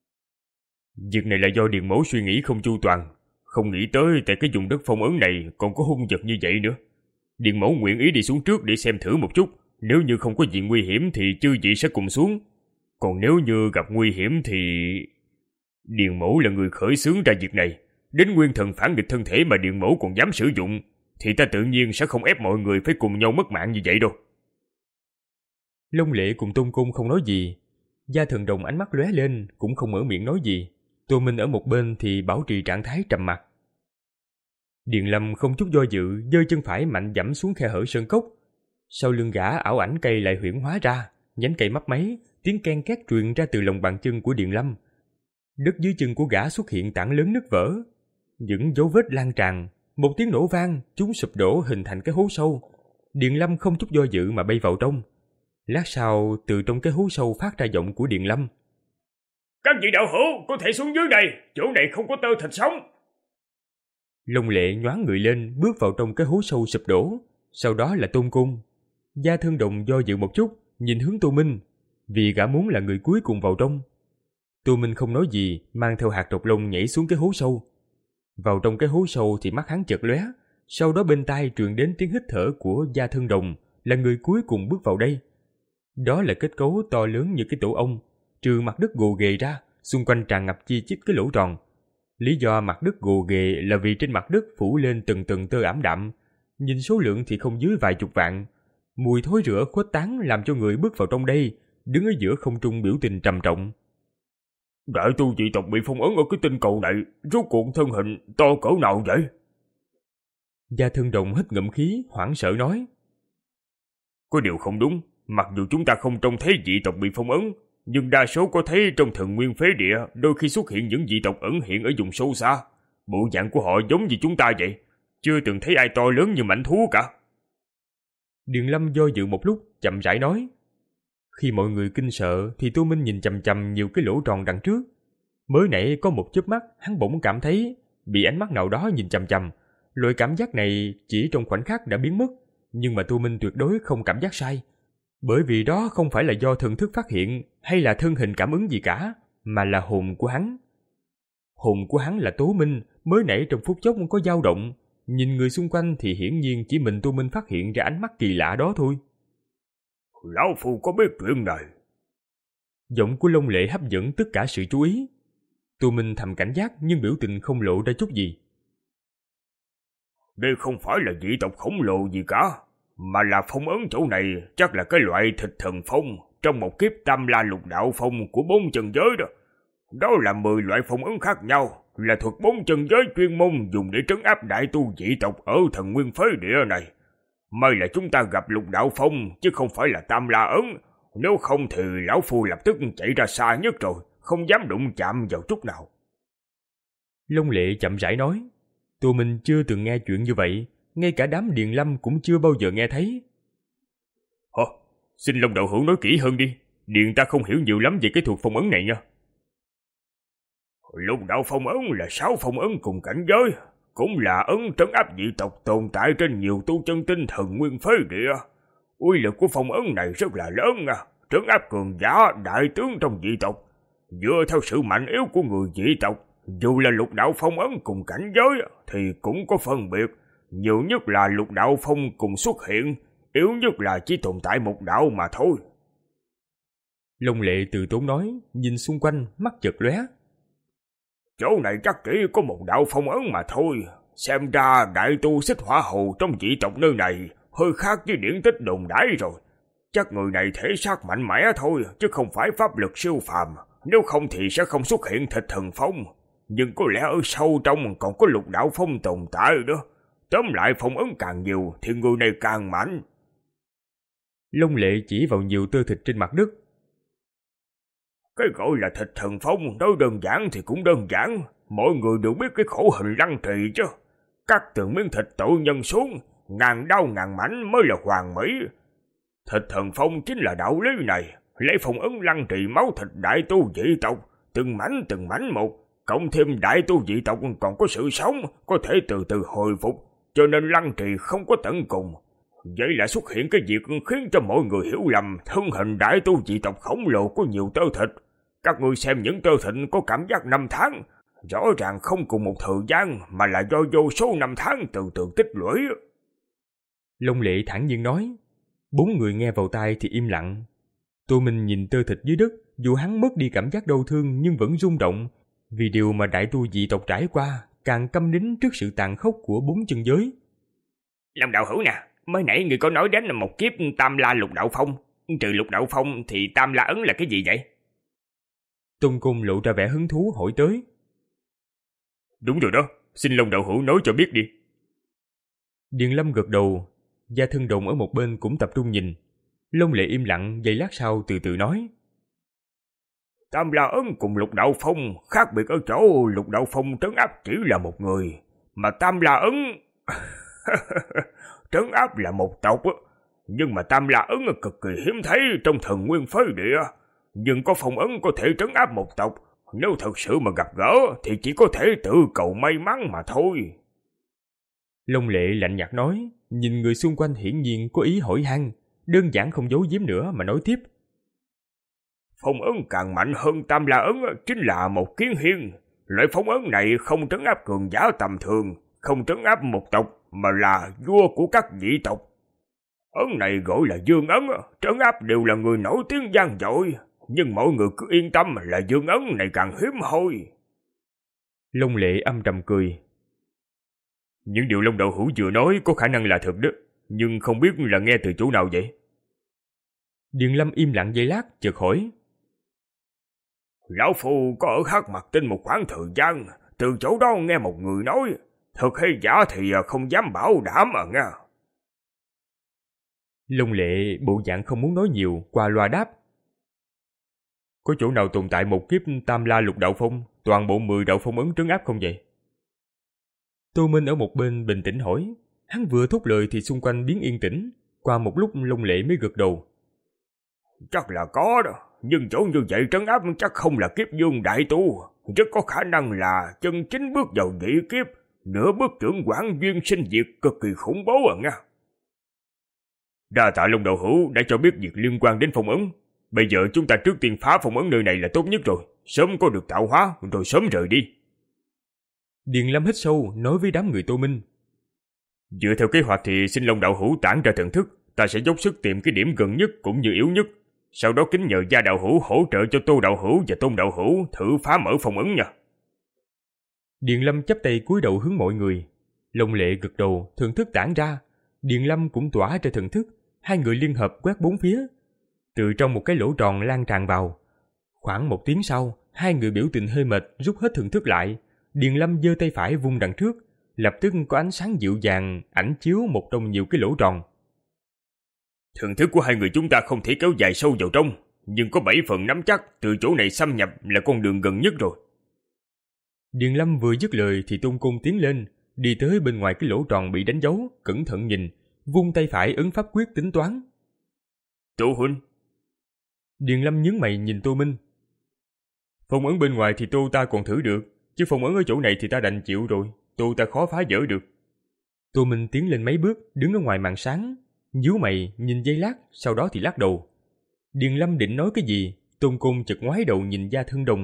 Việc này là do Điền Mẫu suy nghĩ không chu toàn, không nghĩ tới tại cái vùng đất phong ấn này còn có hung vật như vậy nữa. Điền Mẫu nguyện ý đi xuống trước để xem thử một chút, nếu như không có gì nguy hiểm thì chư vị sẽ cùng xuống. Còn nếu như gặp nguy hiểm thì... Điền Mẫu là người khởi xướng ra việc này, đến nguyên thần phản nghịch thân thể mà Điền Mẫu còn dám sử dụng, thì ta tự nhiên sẽ không ép mọi người phải cùng nhau mất mạng như vậy đâu. Long Lệ cùng Tôn Côn không nói gì. Gia Thần Đồng ánh mắt lóe lên, cũng không mở miệng nói gì. Tô Minh ở một bên thì bảo trì trạng thái trầm mặc. Điền Lâm không chút do dự, giơ chân phải mạnh dẫm xuống khe hở sơn cốc. Sau lưng gã, ảo ảnh cây lại huyễn hóa ra, nhánh cây mấp máy, tiếng ken két truyền ra từ lòng bàn chân của Điền Lâm. Đất dưới chân của gã xuất hiện tảng lớn nứt vỡ, những dấu vết lan tràn. Một tiếng nổ vang, chúng sụp đổ hình thành cái hố sâu. Điền Lâm không chút do dự mà bay vào trong. Lát sau, từ trong cái hố sâu phát ra giọng của Điền Lâm. Các vị đạo hữu có thể xuống dưới này, chỗ này không có tơ thịt sống. Long Lệ nhoáng người lên, bước vào trong cái hố sâu sụp đổ. Sau đó là Tôn Côn. Gia Thân Đồng do dự một chút, nhìn hướng Tô Minh, vì gã muốn là người cuối cùng vào trong. Tô Minh không nói gì, mang theo hạt độc lông nhảy xuống cái hố sâu. Vào trong cái hố sâu thì mắt hắn chợt lóe, sau đó bên tai truyền đến tiếng hít thở của Gia Thân Đồng, là người cuối cùng bước vào đây. Đó là kết cấu to lớn như cái tổ ong, trừ mặt đất gồ ghề ra, xung quanh tràn ngập chi chít cái lỗ tròn. Lý do mặt đất gồ ghề là vì trên mặt đất phủ lên từng từng tơ ảm đạm, nhìn số lượng thì không dưới vài chục vạn. Mùi thối rữa khuếch tán làm cho người bước vào trong đây, đứng ở giữa không trung biểu tình trầm trọng. Đại tu dị tộc bị phong ấn ở cái tinh cầu này, rốt cuộc thân hình to cỡ nào vậy? Gia Thân Đồng hít ngụm khí, hoảng sợ nói. Có điều không đúng, mặc dù chúng ta không trông thấy dị tộc bị phong ấn, nhưng đa số có thấy trong thần nguyên phế địa đôi khi xuất hiện những dị tộc ẩn hiện ở vùng sâu xa. Bộ dạng của họ giống như chúng ta vậy, chưa từng thấy ai to lớn như mãnh thú cả. Điền Lâm do dự một lúc, chậm rãi nói. Khi mọi người kinh sợ thì Tô Minh nhìn chằm chằm nhiều cái lỗ tròn đằng trước. Mới nãy có một chớp mắt hắn bỗng cảm thấy bị ánh mắt nào đó nhìn chằm chằm. Loại cảm giác này chỉ trong khoảnh khắc đã biến mất, nhưng mà Tô Minh tuyệt đối không cảm giác sai. Bởi vì đó không phải là do thần thức phát hiện hay là thân hình cảm ứng gì cả, mà là hồn của hắn. Hồn của hắn là Tố Minh, mới nãy trong phút chốc có dao động. Nhìn người xung quanh thì hiển nhiên chỉ mình Tô Minh phát hiện ra ánh mắt kỳ lạ đó thôi. Lão Phu có biết chuyện này. Giọng của Long Lệ hấp dẫn tất cả sự chú ý. Tô Minh thầm cảnh giác nhưng biểu tình không lộ ra chút gì. Đây không phải là dị tộc khổng lồ gì cả, mà là phong ấn chỗ này chắc là cái loại thịt thần phong trong một kiếp tam la lục đạo phong của bốn chân giới đó. Đó là mười loại phong ấn khác nhau, là thuật bốn chân giới chuyên môn dùng để trấn áp đại tu dị tộc ở thần nguyên phế địa này. May là chúng ta gặp lục đạo phong chứ không phải là tam la ấn, nếu không thì lão Phu lập tức chạy ra xa nhất rồi, không dám đụng chạm vào chút nào. Long Lệ chậm rãi nói. Tô Minh chưa từng nghe chuyện như vậy, ngay cả đám Điền Lâm cũng chưa bao giờ nghe thấy. Hả? Xin Long đạo hữu nói kỹ hơn đi, Điền ta không hiểu nhiều lắm về cái thuật phong ấn này nha. Lục đạo phong ấn là sáu phong ấn cùng cảnh giới, cũng là ấn trấn áp dị tộc tồn tại trên nhiều tu chân tinh thần nguyên phế địa. Uy lực của phong ấn này rất là lớn nha, trấn áp cường giả đại tướng trong dị tộc, Dựa theo sự mạnh yếu của người dị tộc, dù là lục đạo phong ấn cùng cảnh giới thì cũng có phân biệt. Nhiều nhất là lục đạo phong cùng xuất hiện, yếu nhất là chỉ tồn tại một đạo mà thôi. Long Lệ từ tốn nói, nhìn xung quanh, mắt chợt lóe. Chỗ này chắc chỉ có một đạo phong ấn mà thôi. Xem ra đại tu xích hỏa hồ trong dị tộc nơi này hơi khác với điển tích đồn đãi rồi. Chắc người này thể xác mạnh mẽ thôi, chứ không phải pháp lực siêu phàm. Nếu không thì sẽ không xuất hiện thịt thần phong. Nhưng có lẽ ở sâu trong còn có lục đạo phong tồn tại nữa. Tóm lại phong ấn càng nhiều thì người này càng mạnh. Long Lệ chỉ vào nhiều tơ thịt trên mặt đất. Cái gọi là thịt thần phong, nói đơn giản thì cũng đơn giản. Mọi người đều biết cái khổ hình lăng trì chứ. Cắt từng miếng thịt tội nhân xuống, ngàn đau ngàn mảnh mới là hoàn mỹ. Thịt thần phong chính là đạo lý này. Lấy phong ấn lăng trì máu thịt đại tu dị tộc, từng mảnh từng mảnh một. Cộng thêm đại tu dị tộc còn có sự sống, có thể từ từ hồi phục, cho nên lăng trì không có tận cùng. Vậy là xuất hiện cái việc khiến cho mọi người hiểu lầm thân hình đại tu dị tộc khổng lồ có nhiều tơ thịt. Các ngươi xem những tơ thịt có cảm giác năm tháng, rõ ràng không cùng một thời gian mà là do vô số năm tháng từ từ tích lũy. Long Lệ thản nhiên nói. Bốn người nghe vào tai thì im lặng. Tô Minh nhìn tơ thịt dưới đất, dù hắn mất đi cảm giác đau thương nhưng vẫn rung động, vì điều mà đại tu dị tộc trải qua, càng câm nín trước sự tàn khốc của bốn chân giới. Long đạo hữu nè, mới nãy người có nói đến là một kiếp tam la lục đạo phong. Trừ lục đạo phong thì tam la ấn là cái gì vậy? Tôn Côn lộ ra vẻ hứng thú hỏi tới. Đúng rồi đó, xin Long đạo hữu nói cho biết đi. Điền Lâm gật đầu, Gia Thân Đồng ở một bên cũng tập trung nhìn. Long Lệ im lặng, giây lát sau từ từ nói. Tam la ấn cùng lục đạo phong khác biệt ở chỗ lục đạo phong trấn áp chỉ là một người, mà tam la ấn trấn áp là một tộc. Nhưng mà tam la ấn cực kỳ hiếm thấy trong thần nguyên phối địa, nhưng có phong ấn có thể trấn áp một tộc. Nếu thật sự mà gặp gỡ thì chỉ có thể tự cầu may mắn mà thôi. Long Lệ lạnh nhạt nói, nhìn người xung quanh hiển nhiên có ý hỏi han, đơn giản không giấu giếm nữa mà nói tiếp. Phong ấn càng mạnh hơn tam la ấn chính là một kiến hiên. Loại phong ấn này không trấn áp cường giả tầm thường, không trấn áp một tộc mà là vua của các dị tộc. Ấn này gọi là dương ấn, trấn áp đều là người nổi tiếng vang dội. Nhưng mọi người cứ yên tâm là dương ấn này càng hiếm hoi. Long Lệ âm trầm cười. Những điều Long đạo hữu vừa nói có khả năng là thật đó, nhưng không biết là nghe từ chỗ nào vậy? Điền Lâm im lặng giây lát, chợt hỏi. Lão Phu có ở Hắc Mặt Tinh một khoảng thời gian, từ chỗ đó nghe một người nói, thật hay giả thì không dám bảo đảm mà nha. Long Lệ bộ dạng không muốn nói nhiều, qua loa đáp. Có chỗ nào tồn tại một kiếp tam la lục đạo phong, toàn bộ mười đạo phong ấn trấn áp không vậy? Tô Minh ở một bên bình tĩnh hỏi. Hắn vừa thốt lời thì xung quanh biến yên tĩnh. Qua một lúc Long Lệ mới gật đầu. Chắc là có đó, nhưng chỗ như vậy trấn áp chắc không là kiếp dương đại tu, rất có khả năng là chân chính bước vào nhị kiếp, nửa bước trưởng quản duyên sinh diệt cực kỳ khủng bố à nha. Đa tạ Long đạo hữu đã cho biết việc liên quan đến phong ấn. Bây giờ chúng ta trước tiên phá phong ấn nơi này là tốt nhất rồi, sớm có được tạo hóa rồi sớm rời đi. Điền Lâm hít sâu nói với đám người Tô Minh. Dựa theo kế hoạch thì xin Long đạo hữu tản ra thần thức, ta sẽ dốc sức tìm cái điểm gần nhất cũng như yếu nhất. Sau đó kính nhờ Gia đạo hữu hỗ trợ cho Tô đạo hữu và Tôn đạo hữu thử phá mở phong ấn nha. Điền Lâm chắp tay cúi đầu hướng mọi người. Long Lệ gật đầu, thần thức tản ra. Điền Lâm cũng tỏa ra thần thức, hai người liên hợp quét bốn phía. Từ trong một cái lỗ tròn lan tràn vào. Khoảng một tiếng sau, hai người biểu tình hơi mệt rút hết thần thức lại. Điền Lâm giơ tay phải vung đằng trước, lập tức có ánh sáng dịu dàng ảnh chiếu một trong nhiều cái lỗ tròn. Thần thức của hai người chúng ta không thể kéo dài sâu vào trong, nhưng có bảy phần nắm chắc từ chỗ này xâm nhập là con đường gần nhất rồi. Điền Lâm vừa dứt lời thì Tôn Côn tiến lên, đi tới bên ngoài cái lỗ tròn bị đánh dấu, cẩn thận nhìn, vung tay phải ấn pháp quyết tính toán. Tô huynh. Điền Lâm nhướng mày nhìn Tô Minh. Phong ấn bên ngoài thì Tô ta còn thử được, chứ phong ấn ở chỗ này thì ta đành chịu rồi, Tô ta khó phá vỡ được. Tô Minh tiến lên mấy bước, đứng ở ngoài màn sáng, nhíu mày nhìn giây lát, sau đó thì lắc đầu. Điền Lâm định nói cái gì, Tôn Côn chợt ngoái đầu nhìn Gia Thương Đồng.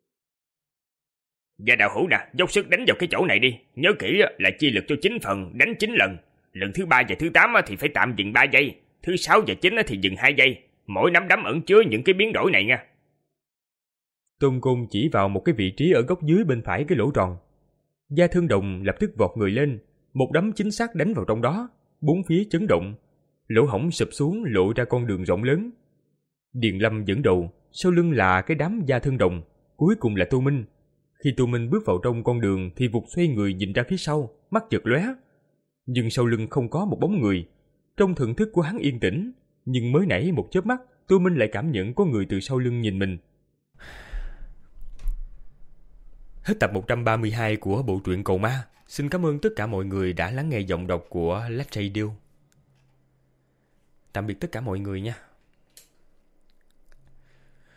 Gia đạo hữu nè, dốc sức đánh vào cái chỗ này đi. Nhớ kỹ là chia lực cho chín phần, đánh chín lần. Lần thứ ba và thứ tám thì phải tạm dừng ba giây. Thứ sáu và chín thì dừng hai giây. Mỗi nắm đấm ẩn chứa những cái biến đổi này nha. Tôn Côn chỉ vào một cái vị trí ở góc dưới bên phải cái lỗ tròn. Gia Thương Đồng lập tức vọt người lên, một đấm chính xác đánh vào trong đó, bốn phía chấn động, lỗ hổng sụp xuống lộ ra con đường rộng lớn. Điền Lâm dẫn đầu, sau lưng là cái đám Gia Thương Đồng, cuối cùng là Tô Minh. Khi Tô Minh bước vào trong con đường thì vụt xoay người nhìn ra phía sau, mắt chợt lóe. Nhưng sau lưng không có một bóng người. Trong thần thức của hắn yên tĩnh, nhưng mới nãy một chớp mắt, Tô Minh lại cảm nhận có người từ sau lưng nhìn mình. Hết tập một trăm ba mươi hai của bộ truyện Cầu Ma. Xin cảm ơn tất cả mọi người đã lắng nghe giọng đọc của Lách Radio. Tạm biệt tất cả mọi người nha.